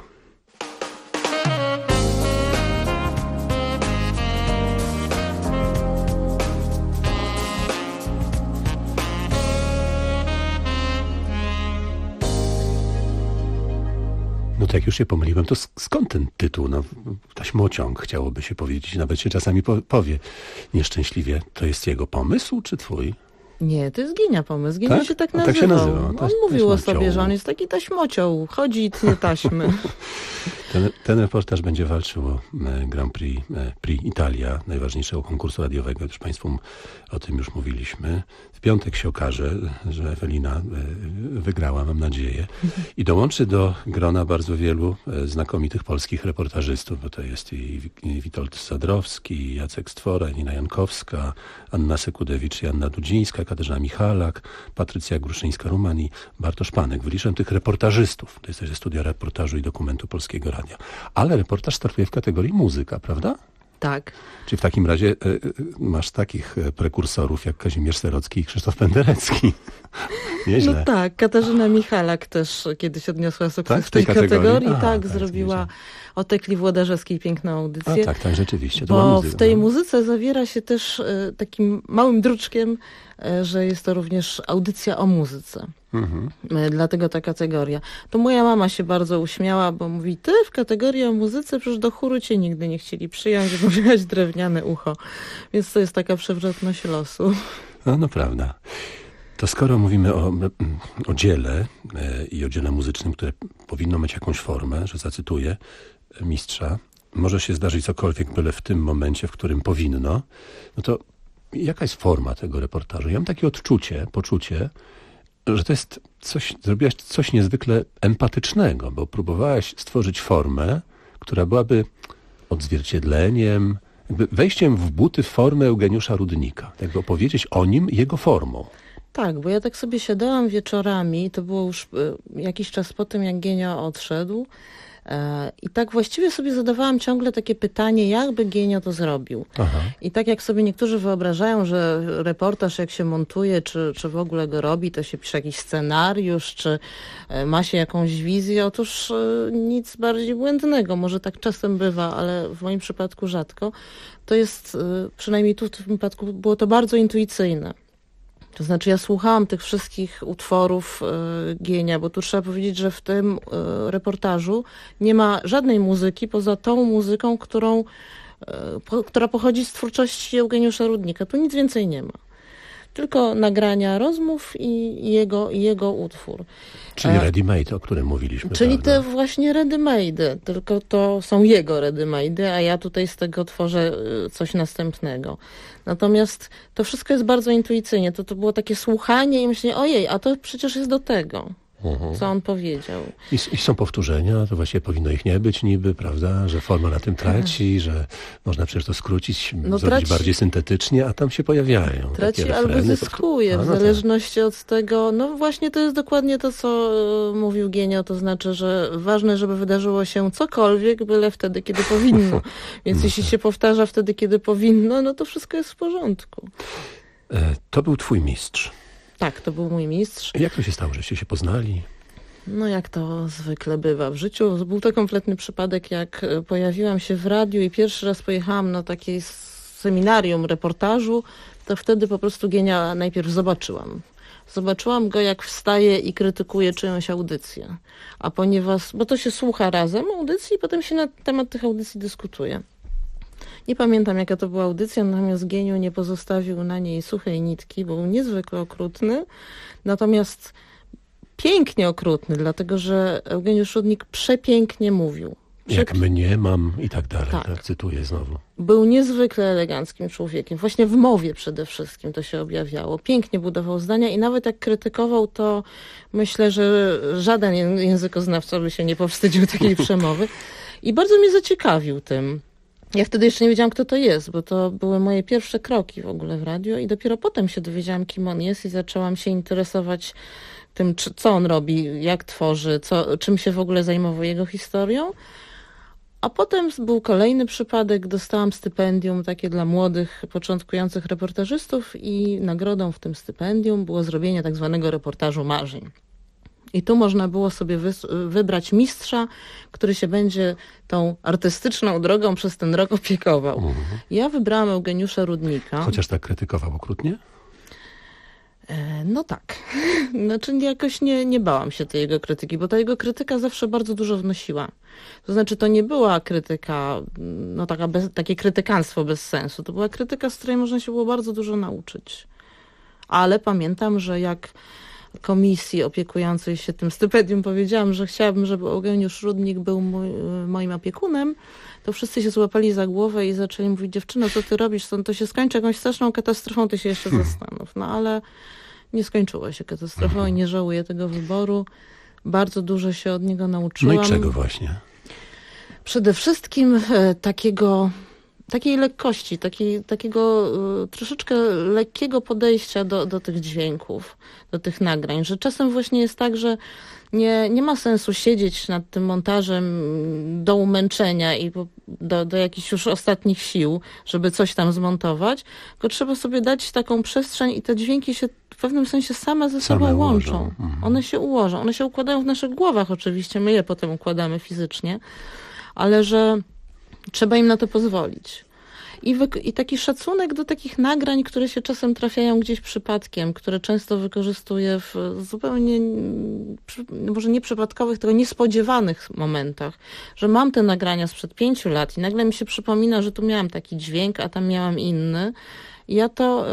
No tak, już się pomyliłem, to skąd ten tytuł? No, taśmociąg chciałoby się powiedzieć, nawet się czasami powie nieszczęśliwie. To jest jego pomysł, czy twój? Nie, to jest Gienia pomysł. Gienia tak? się tak nazywał. Tak się nazywa. No, on mówił o sobie, że on jest taki taśmocioł. Chodzi i tnie taśmy. Ten reportaż będzie walczył o Grand Prix Italia, najważniejszego konkursu radiowego. Już Państwu o tym już mówiliśmy. W piątek się okaże, że Ewelina wygrała, mam nadzieję. I dołączy do grona bardzo wielu znakomitych polskich reportażystów, bo to jest i Witold Sadrowski, i Jacek Stwora, Nina Jankowska, Anna Sekudewicz i Anna Dudzińska, Katarzyna Michalak, Patrycja Gruszyńska-Ruman i Bartosz Panek. Wyliczam tych reportażystów. To jest też studia reportażu i dokumentu Polskiego Radia. Ale reportaż startuje w kategorii muzyka, prawda? Tak. Czyli w takim razie masz takich prekursorów jak Kazimierz Serocki i Krzysztof Penderecki. Nieźle. No tak, Katarzyna Michalak też kiedyś odniosła sukces w tej kategorii. Tak, zrobiła o Tekli Włodarzewskiej piękną audycję. Tak, rzeczywiście. To bo w tej muzyce zawiera się też takim małym druczkiem, że jest to również audycja o muzyce. Dlatego ta kategoria. To moja mama się bardzo uśmiała, bo mówi, ty w kategorii o muzyce przecież do chóru cię nigdy nie chcieli przyjąć, bo miałeś drewniane ucho. Więc to jest taka przewrotność losu. No prawda. To skoro mówimy o dziele i o dziele muzycznym, które powinno mieć jakąś formę, że zacytuję mistrza, może się zdarzyć cokolwiek, byle w tym momencie, w którym powinno, no to jaka jest forma tego reportażu? Ja mam takie poczucie, że to jest zrobiłaś coś niezwykle empatycznego, bo próbowałaś stworzyć formę, która byłaby odzwierciedleniem, jakby wejściem w buty formy Eugeniusza Rudnika, jakby opowiedzieć o nim jego formą. Tak, bo ja tak sobie siadałam wieczorami, to było już jakiś czas po tym, jak Gienio odszedł, i tak właściwie sobie zadawałam ciągle takie pytanie, jakby Gienio to zrobił. Aha. I tak jak sobie niektórzy wyobrażają, że reportaż jak się montuje, czy w ogóle go robi, to się pisze jakiś scenariusz, czy ma się jakąś wizję. Otóż nic bardziej błędnego. Może tak czasem bywa, ale w moim przypadku rzadko. To jest, przynajmniej tu w tym wypadku było to bardzo intuicyjne. To znaczy ja słuchałam tych wszystkich utworów Gienia, bo tu trzeba powiedzieć, że w tym reportażu nie ma żadnej muzyki poza tą muzyką, która pochodzi z twórczości Eugeniusza Rudnika. Tu nic więcej nie ma. Tylko nagrania rozmów i jego utwór. Czyli ready-made, o którym mówiliśmy. Czyli prawda? te właśnie ready-made, tylko to są jego ready-made, a ja tutaj z tego tworzę coś następnego. Natomiast to wszystko jest bardzo intuicyjnie. To było takie słuchanie i myślenie, ojej, a to przecież jest do tego. co on powiedział. I są powtórzenia, to właściwie powinno ich nie być niby, prawda, że forma na tym traci, że można przecież to skrócić, zrobić bardziej syntetycznie, a tam się pojawiają Traci takie albo refreny, zyskuje, w zależności od tego, no właśnie to jest dokładnie to, co mówił Gienio, to znaczy, że ważne, żeby wydarzyło się cokolwiek, byle wtedy, kiedy powinno. Więc jeśli się powtarza wtedy, kiedy powinno, no to wszystko jest w porządku. To był twój mistrz. Tak, to był mój mistrz. Jak to się stało, żeście się poznali? No jak to zwykle bywa w życiu. Był to kompletny przypadek, jak pojawiłam się w radiu i pierwszy raz pojechałam na takie seminarium reportażu, to wtedy po prostu Gienia najpierw zobaczyłam. Zobaczyłam go, jak wstaje i krytykuje czyjąś audycję. A ponieważ, bo to się słucha razem audycji i potem się na temat tych audycji dyskutuje. Nie pamiętam, jaka to była audycja, natomiast Gieniu nie pozostawił na niej suchej nitki, był niezwykle okrutny, natomiast pięknie okrutny, dlatego że Eugeniusz Rudnik przepięknie mówił. Jak mnie mam i tak dalej, tak cytuję znowu. Był niezwykle eleganckim człowiekiem, właśnie w mowie przede wszystkim to się objawiało. Pięknie budował zdania i nawet jak krytykował, to myślę, że żaden językoznawca by się nie powstydził takiej przemowy. I bardzo mnie zaciekawił tym. Ja wtedy jeszcze nie wiedziałam, kto to jest, bo to były moje pierwsze kroki w ogóle w radio i dopiero potem się dowiedziałam, kim on jest i zaczęłam się interesować tym, co on robi, jak tworzy, czym się w ogóle zajmował jego historią. A potem był kolejny przypadek, dostałam stypendium takie dla młodych, początkujących reportażystów i nagrodą w tym stypendium było zrobienie tak zwanego reportażu marzeń. I tu można było sobie wybrać mistrza, który się będzie tą artystyczną drogą przez ten rok opiekował. Ja wybrałam Eugeniusza Rudnika. Chociaż tak krytykował okrutnie? No tak. Znaczy jakoś nie bałam się tej jego krytyki, bo ta jego krytyka zawsze bardzo dużo wnosiła. To znaczy to nie była krytyka, no takie krytykanstwo bez sensu. To była krytyka, z której można się było bardzo dużo nauczyć. Ale pamiętam, że jak komisji opiekującej się tym stypendium powiedziałam, że chciałabym, żeby Eugeniusz Rudnik był moim opiekunem, to wszyscy się złapali za głowę i zaczęli mówić: dziewczyno, co ty robisz? To się skończy jakąś straszną katastrofą, ty się jeszcze zastanów. No ale nie skończyło się katastrofą i nie żałuję tego wyboru. Bardzo dużo się od niego nauczyłam. No i czego właśnie? Przede wszystkim takiej lekkości, takiego troszeczkę lekkiego podejścia do tych dźwięków, do tych nagrań, że czasem właśnie jest tak, że nie ma sensu siedzieć nad tym montażem do umęczenia i do jakichś już ostatnich sił, żeby coś tam zmontować, tylko trzeba sobie dać taką przestrzeń i te dźwięki się w pewnym sensie same ze sobą łączą. One się ułożą, one się układają w naszych głowach oczywiście, my je potem układamy fizycznie, ale że trzeba im na to pozwolić. I taki szacunek do takich nagrań, które się czasem trafiają gdzieś przypadkiem, które często wykorzystuję w zupełnie, może nie przypadkowych, tylko niespodziewanych momentach, że mam te nagrania sprzed 5 lat i nagle mi się przypomina, że tu miałam taki dźwięk, a tam miałam inny. I ja to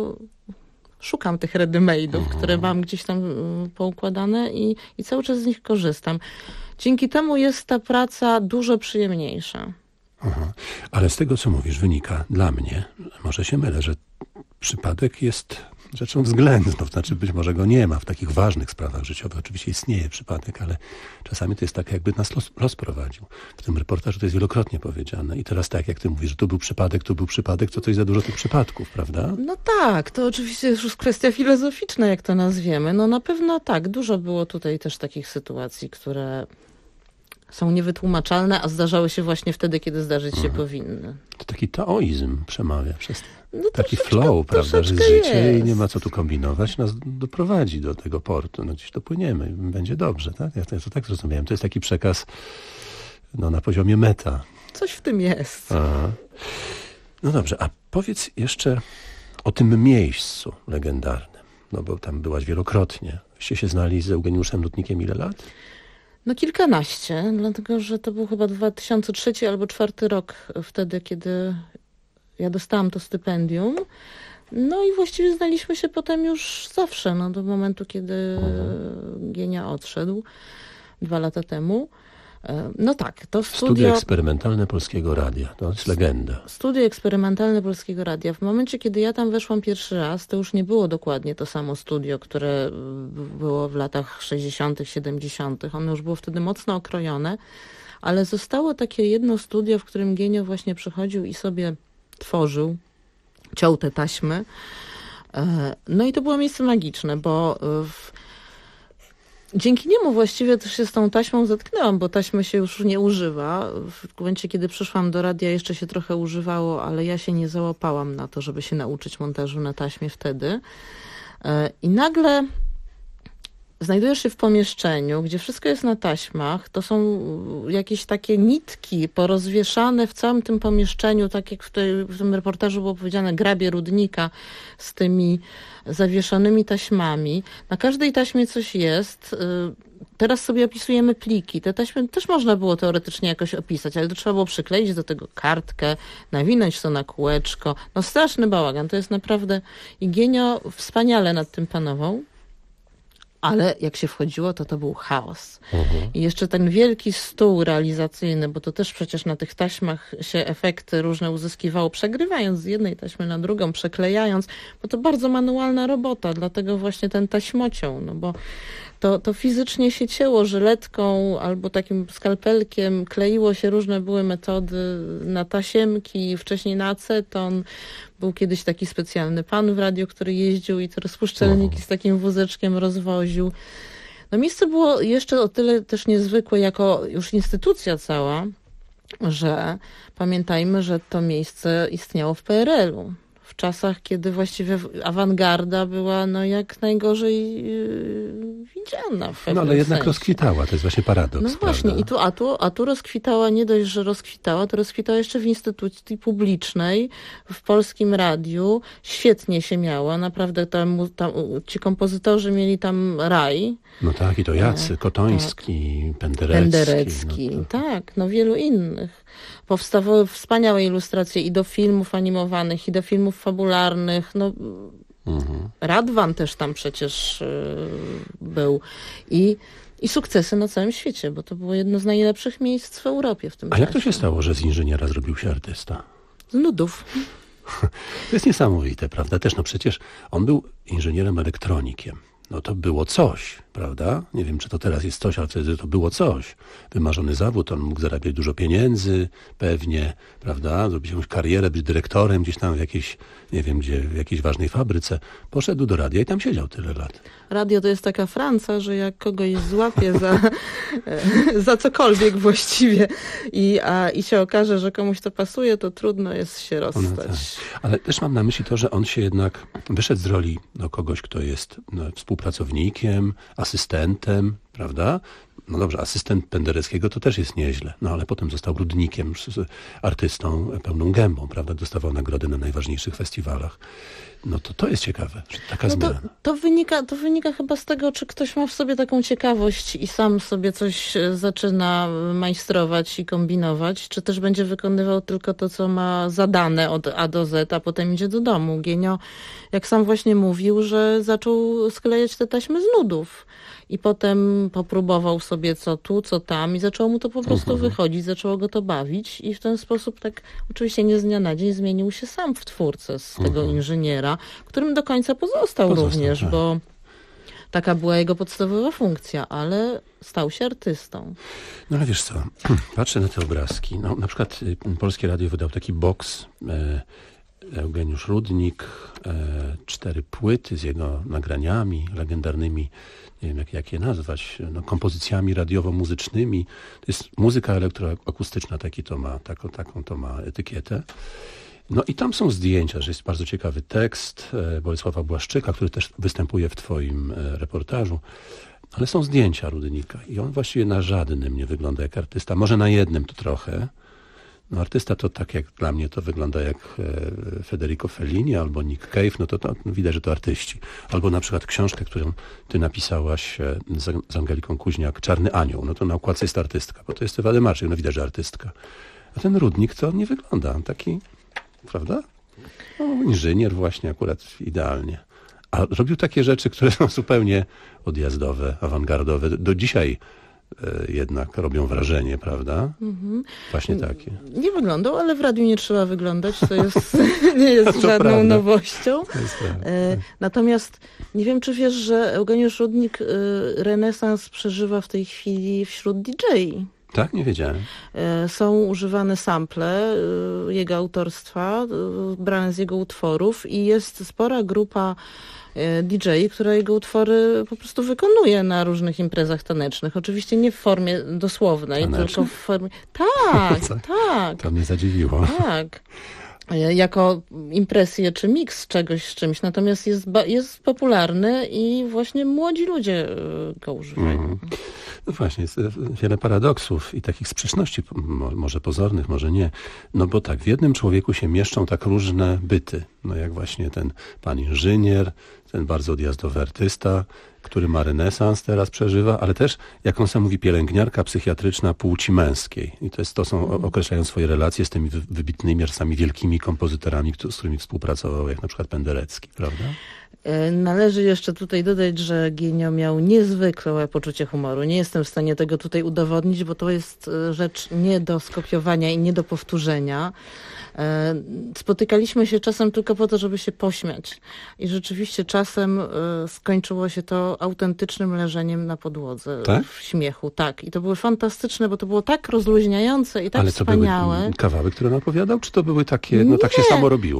szukam tych ready-made'ów, które mam gdzieś tam poukładane i cały czas z nich korzystam. Dzięki temu jest ta praca dużo przyjemniejsza. Aha. Ale z tego, co mówisz, wynika dla mnie, może się mylę, że przypadek jest rzeczą względną. Znaczy być może go nie ma w takich ważnych sprawach życiowych. Oczywiście istnieje przypadek, ale czasami to jest tak, jakby nas los prowadził. W tym reportażu to jest wielokrotnie powiedziane. I teraz tak, jak ty mówisz, że tu był przypadek, to coś za dużo tych przypadków, prawda? No tak, to oczywiście już kwestia filozoficzna, jak to nazwiemy. No na pewno tak, dużo było tutaj też takich sytuacji, które są niewytłumaczalne, a zdarzały się właśnie wtedy, kiedy zdarzyć się powinny. To taki taoizm przemawia przez taki flow, prawda, że życie jest. I nie ma co tu kombinować, nas doprowadzi do tego portu. No gdzieś dopłyniemy, będzie dobrze, tak? Ja to tak zrozumiałem. To jest taki przekaz na poziomie meta. Coś w tym jest. Aha. No dobrze, a powiedz jeszcze o tym miejscu legendarnym. No bo tam byłaś wielokrotnie. Wyście się znali z Eugeniuszem Rudnikiem ile lat? No kilkanaście, dlatego że to był chyba 2003 albo 2004 rok wtedy, kiedy ja dostałam to stypendium. No i właściwie znaliśmy się potem już zawsze, do momentu, kiedy Gienia odszedł 2 lata temu. No tak, to Studia eksperymentalne Polskiego Radia, to jest legenda. Studia eksperymentalne Polskiego Radia. W momencie, kiedy ja tam weszłam pierwszy raz, to już nie było dokładnie to samo studio, które było w latach 60., 70. Ono już było wtedy mocno okrojone, ale zostało takie jedno studio, w którym Gienio właśnie przychodził i sobie tworzył, ciął te taśmy. No i to było miejsce magiczne, bo dzięki niemu właściwie też się z tą taśmą zetknęłam, bo taśmy się już nie używa. W momencie, kiedy przyszłam do radia, jeszcze się trochę używało, ale ja się nie załapałam na to, żeby się nauczyć montażu na taśmie wtedy. I nagle znajdujesz się w pomieszczeniu, gdzie wszystko jest na taśmach. To są jakieś takie nitki porozwieszane w całym tym pomieszczeniu, tak jak w tym reportażu było powiedziane, grabie Rudnika z tymi zawieszonymi taśmami. Na każdej taśmie coś jest. Teraz sobie opisujemy pliki. Te taśmy też można było teoretycznie jakoś opisać, ale to trzeba było przykleić do tego kartkę, nawinąć to na kółeczko. No straszny bałagan. To jest naprawdę... I Gienio wspaniale nad tym panował. Ale jak się wchodziło, to był chaos. I jeszcze ten wielki stół realizacyjny, bo to też przecież na tych taśmach się efekty różne uzyskiwało, przegrywając z jednej taśmy na drugą, przeklejając, bo to bardzo manualna robota, dlatego właśnie ten taśmociął, no bo to fizycznie się cięło żyletką albo takim skalpelkiem, kleiło się, różne były metody na tasiemki, wcześniej na aceton. Był kiedyś taki specjalny pan w radiu, który jeździł i te rozpuszczalniki z takim wózeczkiem rozwoził. No miejsce było jeszcze o tyle też niezwykłe jako już instytucja cała, że pamiętajmy, że to miejsce istniało w PRL-u. W czasach, kiedy właściwie awangarda była jak najgorzej widziana. No ale jednak rozkwitała, to jest właśnie paradoks. No właśnie, a tu rozkwitała, nie dość, że rozkwitała, to rozkwitała jeszcze w instytucji publicznej, w Polskim Radiu. Świetnie się miała, naprawdę tam ci kompozytorzy mieli tam raj. No tak, i to jacy, Kotoński, Penderecki. Tak, wielu innych. Powstawały wspaniałe ilustracje i do filmów animowanych, i do filmów fabularnych. Radwan też tam przecież był. I sukcesy na całym świecie, bo to było jedno z najlepszych miejsc w Europie w tym czasie. A jak to się stało, że z inżyniera zrobił się artysta? Z nudów. To jest niesamowite, prawda? Też przecież on był inżynierem elektronikiem. No to było coś, prawda? Nie wiem, czy to teraz jest coś, ale wtedy to było coś. Wymarzony zawód, on mógł zarabiać dużo pieniędzy, pewnie, prawda? Zrobić jakąś karierę, być dyrektorem gdzieś tam w jakiejś, nie wiem gdzie, w jakiejś ważnej fabryce. Poszedł do radia i tam siedział tyle lat. Radio to jest taka franca, że jak kogoś złapie za cokolwiek właściwie i się okaże, że komuś to pasuje, to trudno jest się rozstać. No tak. Ale też mam na myśli to, że on się jednak wyszedł z roli kogoś, kto jest współpracownikiem, asystentem, prawda? No dobrze, asystent Pendereckiego to też jest nieźle, ale potem został Rudnikiem, artystą pełną gębą, prawda? Dostawał nagrody na najważniejszych festiwalach. No to jest ciekawe, że taka zmiana. To wynika chyba z tego, czy ktoś ma w sobie taką ciekawość i sam sobie coś zaczyna majstrować i kombinować, czy też będzie wykonywał tylko to, co ma zadane od A do Z, a potem idzie do domu. Gienio, jak sam właśnie mówił, że zaczął sklejać te taśmy z nudów. I potem popróbował sobie co tu, co tam i zaczęło mu to po prostu wychodzić, zaczęło go to bawić i w ten sposób tak oczywiście nie z dnia na dzień zmienił się sam w twórcę z tego inżyniera, którym do końca pozostał również, tak. Bo taka była jego podstawowa funkcja, ale stał się artystą. No ale wiesz co, patrzę na te obrazki. Na przykład Polskie Radio wydał taki boks Eugeniusz Rudnik, 4 płyty z jego nagraniami legendarnymi, nie wiem jak je nazwać, kompozycjami radiowo-muzycznymi. To jest muzyka elektroakustyczna, taką to ma etykietę. No i tam są zdjęcia, że jest bardzo ciekawy tekst Bolesława Błaszczyka, który też występuje w twoim reportażu. Ale są zdjęcia Rudnika i on właściwie na żadnym nie wygląda jak artysta. Może na jednym to trochę. No artysta to tak jak dla mnie to wygląda jak Federico Fellini albo Nick Cave, no to widać, że to artyści. Albo na przykład książkę, którą ty napisałaś z Angeliką Kuźniak, Czarny Anioł, no to na okładce jest artystka, bo to jest Ewa Demarczyk, no widać, że artystka. A ten Rudnik to nie wygląda, on taki, prawda? No, inżynier właśnie akurat idealnie. A robił takie rzeczy, które są zupełnie odjazdowe, awangardowe. Do dzisiaj jednak robią wrażenie, prawda? Właśnie takie. Nie wyglądał, ale w radiu nie trzeba wyglądać, to jest, nie jest żadną prawda. nowością. To jest prawda. Natomiast nie wiem, czy wiesz, że Eugeniusz Rudnik renesans przeżywa w tej chwili wśród DJ-i. Tak? Nie wiedziałem. Są używane sample jego autorstwa, brane z jego utworów i jest spora grupa DJ, która jego utwory po prostu wykonuje na różnych imprezach tanecznych. Oczywiście nie w formie dosłownej, Tanecznych? tylko w formie... Tak, tak. To mnie zadziwiło. Tak. Jako impresję czy miks czegoś z czymś, natomiast jest popularny i właśnie młodzi ludzie go używają. No właśnie, jest wiele paradoksów i takich sprzeczności, może pozornych, może nie. No bo tak, w jednym człowieku się mieszczą tak różne byty. No jak właśnie ten pan inżynier, ten bardzo odjazdowy artysta, który ma renesans, teraz przeżywa, ale też, jak on sam mówi, pielęgniarka psychiatryczna płci męskiej. I to są, określają swoje relacje z tymi wybitnymi, czasami wielkimi kompozytorami, z którymi współpracował, jak na przykład Penderecki, prawda? Należy jeszcze tutaj dodać, że Gienio miał niezwykłe poczucie humoru. Nie jestem w stanie tego tutaj udowodnić, bo to jest rzecz nie do skopiowania i nie do powtórzenia. Spotykaliśmy się czasem tylko po to, żeby się pośmiać. I rzeczywiście czasem skończyło się to autentycznym leżeniem na podłodze w śmiechu. Tak. I to było fantastyczne, bo to było tak rozluźniające i tak wspaniałe. Ale to były kawały, które on opowiadał, czy to były takie, no tak się samo robiło?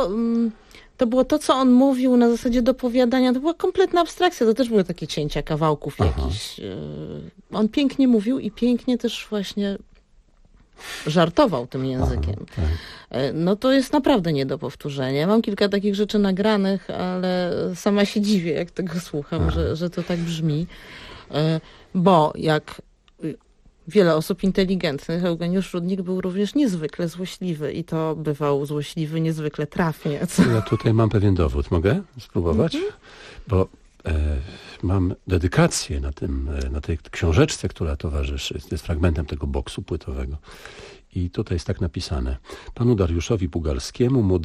To było to, co on mówił na zasadzie dopowiadania. To była kompletna abstrakcja. To też były takie cięcia kawałków jakichś. On pięknie mówił i pięknie też właśnie żartował tym językiem. No to jest naprawdę nie do powtórzenia. Mam kilka takich rzeczy nagranych, ale sama się dziwię, jak tego słucham, że to tak brzmi. Bo jak wiele osób inteligentnych, Eugeniusz Rudnik był również niezwykle złośliwy i to bywał złośliwy niezwykle trafnie. Ja tutaj mam pewien dowód. Mogę spróbować? Bo mam dedykację na tej książeczce, która towarzyszy. Jest fragmentem tego boksu płytowego. I tutaj jest tak napisane. Panu Dariuszowi Pugalskiemu,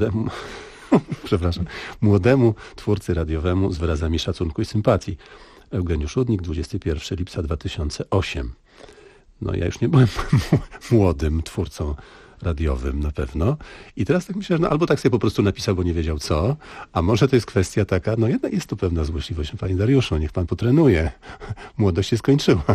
młodemu twórcy radiowemu z wyrazami szacunku i sympatii. Eugeniusz Rudnik, 21 lipca 2008. No ja już nie byłem młodym twórcą radiowym na pewno. I teraz tak myślę, że albo tak sobie po prostu napisał, bo nie wiedział co, a może to jest kwestia taka, no jednak jest tu pewna złośliwość. Panie Dariuszu, niech pan potrenuje. Młodość się skończyła.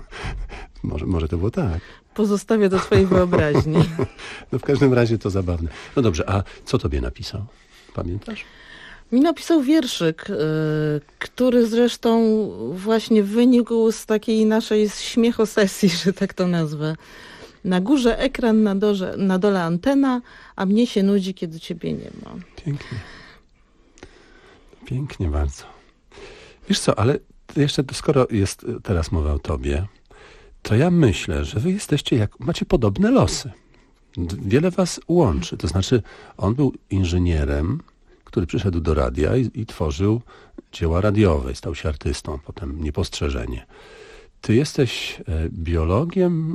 Może to było tak. Pozostawię do swojej wyobraźni. No w każdym razie to zabawne. No dobrze, a co tobie napisał? Pamiętasz? Mi napisał wierszyk, który zresztą właśnie wynikł z takiej naszej śmiechosesji, że tak to nazwę. Na górze ekran, na dole antena, a mnie się nudzi, kiedy ciebie nie ma. Pięknie. Pięknie bardzo. Wiesz co, ale jeszcze skoro jest teraz mowa o tobie, to ja myślę, że wy jesteście, macie podobne losy. Wiele was łączy. To znaczy, on był inżynierem, który przyszedł do radia i tworzył dzieła radiowe. Stał się artystą, potem niepostrzeżenie. Ty jesteś biologiem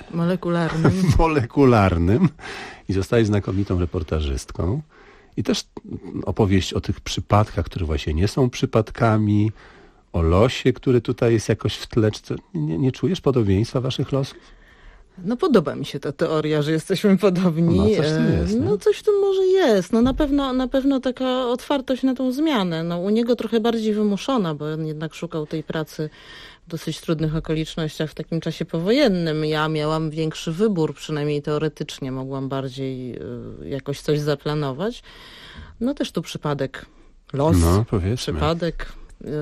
molekularnym i zostałeś znakomitą reportażystką. I też opowieść o tych przypadkach, które właśnie nie są przypadkami, o losie, który tutaj jest jakoś w tle. Czy nie czujesz podobieństwa waszych losów? No podoba mi się ta teoria, że jesteśmy podobni. No coś w tym jest, no coś w tym może jest. No na pewno taka otwartość na tą zmianę. No u niego trochę bardziej wymuszona, bo on jednak szukał tej pracy w dosyć trudnych okolicznościach w takim czasie powojennym. Ja miałam większy wybór, przynajmniej teoretycznie mogłam bardziej jakoś coś zaplanować. No też tu przypadek, los, przypadek.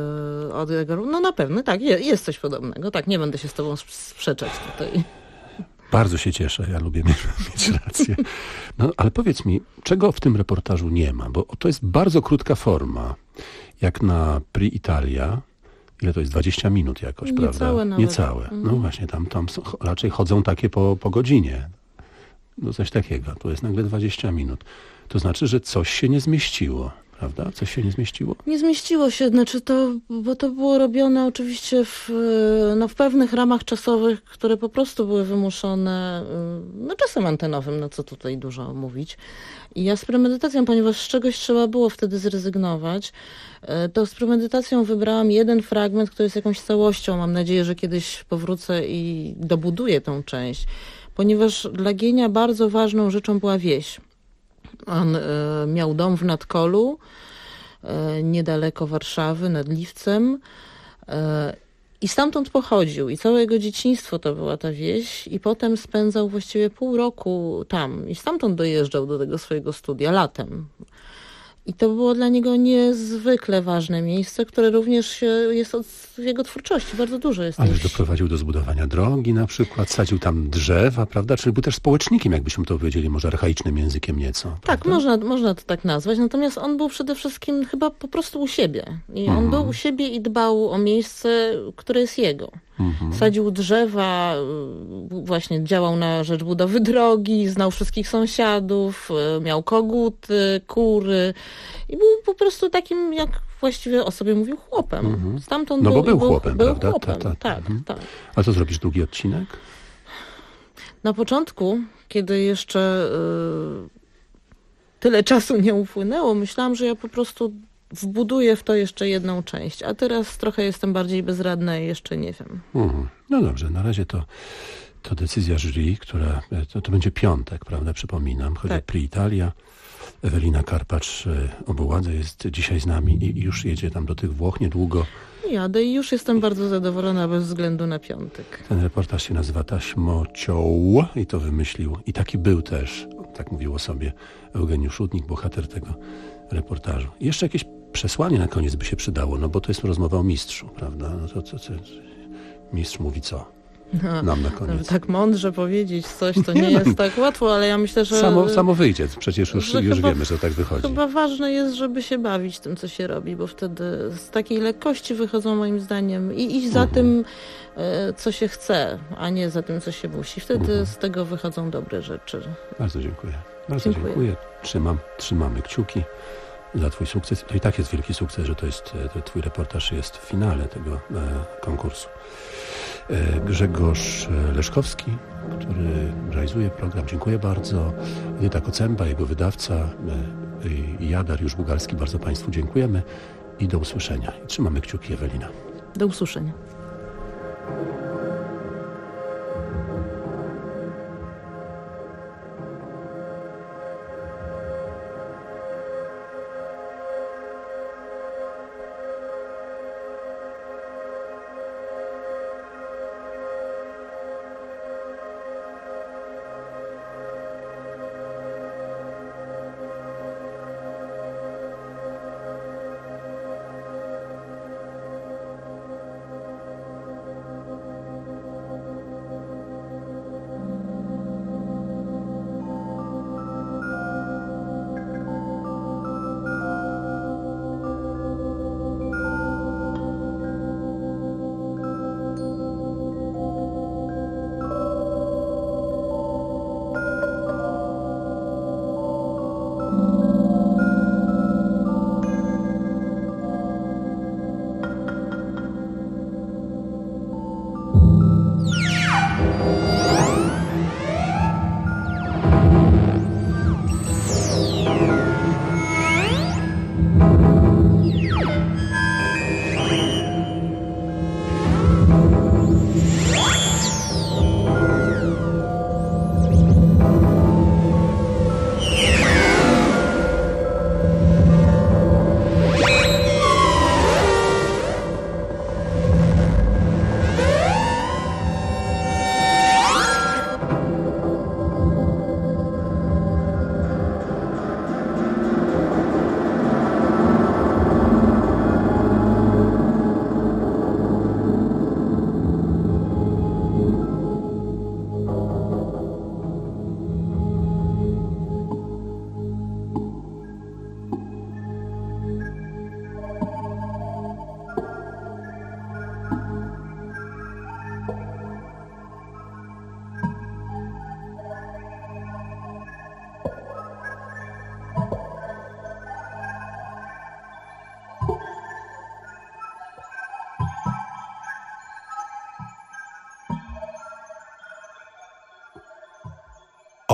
No na pewno, tak, jest coś podobnego. Tak, nie będę się z tobą sprzeczać tutaj. Bardzo się cieszę, ja lubię mieć rację. No ale powiedz mi, czego w tym reportażu nie ma? Bo to jest bardzo krótka forma. Jak na Pri Italia, ile to jest? 20 minut jakoś, prawda? Niecałe nawet. Niecałe. No właśnie, tam raczej chodzą takie po godzinie. No coś takiego. Tu jest nagle 20 minut. To znaczy, że coś się nie zmieściło, prawda? Coś się nie zmieściło? Nie zmieściło się, bo to było robione oczywiście w pewnych ramach czasowych, które po prostu były wymuszone czasem antenowym, no co tutaj dużo mówić. I ja z premedytacją, ponieważ z czegoś trzeba było wtedy zrezygnować, to z premedytacją wybrałam jeden fragment, który jest jakąś całością. Mam nadzieję, że kiedyś powrócę i dobuduję tą część, ponieważ dla Gienia bardzo ważną rzeczą była wieś. On miał dom w Nadkolu, niedaleko Warszawy, nad Liwcem, i stamtąd pochodził. I całe jego dzieciństwo to była ta wieś i potem spędzał właściwie pół roku tam i stamtąd dojeżdżał do tego swojego studia latem. I to było dla niego niezwykle ważne miejsce, które również jest w jego twórczości. Bardzo dużo jest. Ależ doprowadził do zbudowania drogi na przykład, sadził tam drzewa, prawda? Czyli był też społecznikiem, jakbyśmy to powiedzieli, może archaicznym językiem nieco. Tak, można to tak nazwać. Natomiast on był przede wszystkim chyba po prostu u siebie. I on był u siebie i dbał o miejsce, które jest jego. Sadził drzewa, właśnie działał na rzecz budowy drogi, znał wszystkich sąsiadów, miał koguty, kury i był po prostu takim, jak właściwie o sobie mówił, chłopem. Stamtąd bo był chłopem, był prawda? Chłopem. Tak. A co zrobisz drugi odcinek? Na początku, kiedy jeszcze tyle czasu nie upłynęło, myślałam, że ja po prostu wbuduję w to jeszcze jedną część, a teraz trochę jestem bardziej bezradna i jeszcze nie wiem. No dobrze, na razie to decyzja jury, która to będzie piątek, prawda? Przypominam, chodzi o Pri Italia. Ewelina Karpacz-Obuładze jest dzisiaj z nami i już jedzie tam do tych Włoch niedługo. Jadę i już jestem bardzo zadowolona bez względu na piątek. Ten reportaż się nazywa Taśmocioł i to wymyślił. I taki był też, tak mówił o sobie Eugeniusz Rudnik, bohater tego reportażu. I jeszcze jakieś przesłanie na koniec by się przydało, no bo to jest rozmowa o mistrzu, prawda? No to mistrz mówi co? Nam na koniec. Tak mądrze powiedzieć coś, to nie jest tak łatwo, ale ja myślę, że... Samo wyjdzie, przecież już wiemy, że tak wychodzi. Chyba ważne jest, żeby się bawić tym, co się robi, bo wtedy z takiej lekkości wychodzą moim zdaniem i iść za tym, co się chce, a nie za tym, co się musi. Wtedy z tego wychodzą dobre rzeczy. Bardzo dziękuję. Bardzo dziękuję. Trzymamy kciuki za twój sukces. To i tak jest wielki sukces, że twój reportaż jest w finale tego konkursu. Grzegorz Leszkowski, który realizuje program. Dziękuję bardzo. Edyta Kocemba, jego wydawca, i ja, Dariusz Bugalski, bardzo Państwu dziękujemy i do usłyszenia. I trzymamy kciuki, Ewelina. Do usłyszenia.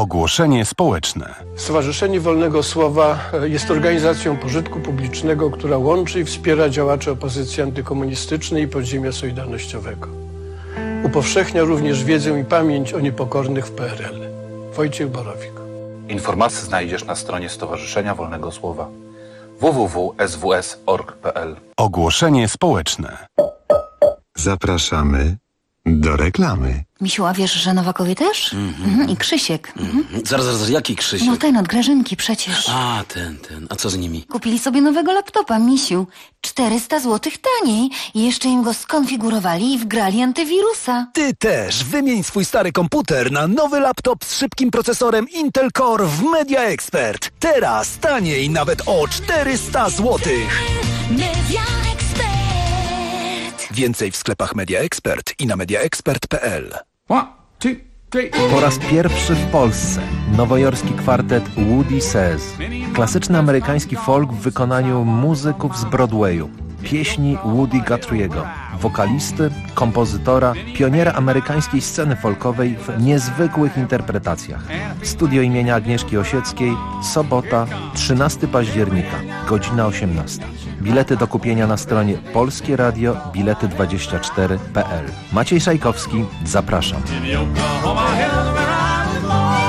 Ogłoszenie społeczne. Stowarzyszenie Wolnego Słowa jest organizacją pożytku publicznego, która łączy i wspiera działaczy opozycji antykomunistycznej i podziemia solidarnościowego. Upowszechnia również wiedzę i pamięć o niepokornych w PRL. Wojciech Borowik. Informacje znajdziesz na stronie Stowarzyszenia Wolnego Słowa www.sws.org.pl. Ogłoszenie społeczne. Zapraszamy do reklamy. Misiu, a wiesz, że Nowakowie też? I Krzysiek. Zaraz, jaki Krzysiek? No ten od Grażynki przecież. A, ten. A co z nimi? Kupili sobie nowego laptopa, Misiu. 400 zł taniej. I jeszcze im go skonfigurowali i wgrali antywirusa. Ty też wymień swój stary komputer na nowy laptop z szybkim procesorem Intel Core w Media Expert. Teraz taniej nawet o 400 zł. Media Expert. Więcej w sklepach Media Expert i na mediaexpert.pl. Po raz pierwszy w Polsce nowojorski kwartet Woody Says. Klasyczny amerykański folk w wykonaniu muzyków z Broadwayu. Pieśni Woody Guthrie'ego, wokalisty, kompozytora, pioniera amerykańskiej sceny folkowej w niezwykłych interpretacjach. Studio imienia Agnieszki Osieckiej, sobota, 13 października, godzina 18. Bilety do kupienia na stronie polskieradio-bilety24.pl. Maciej Szajkowski, zapraszam.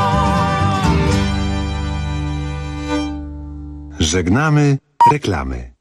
Żegnamy reklamy.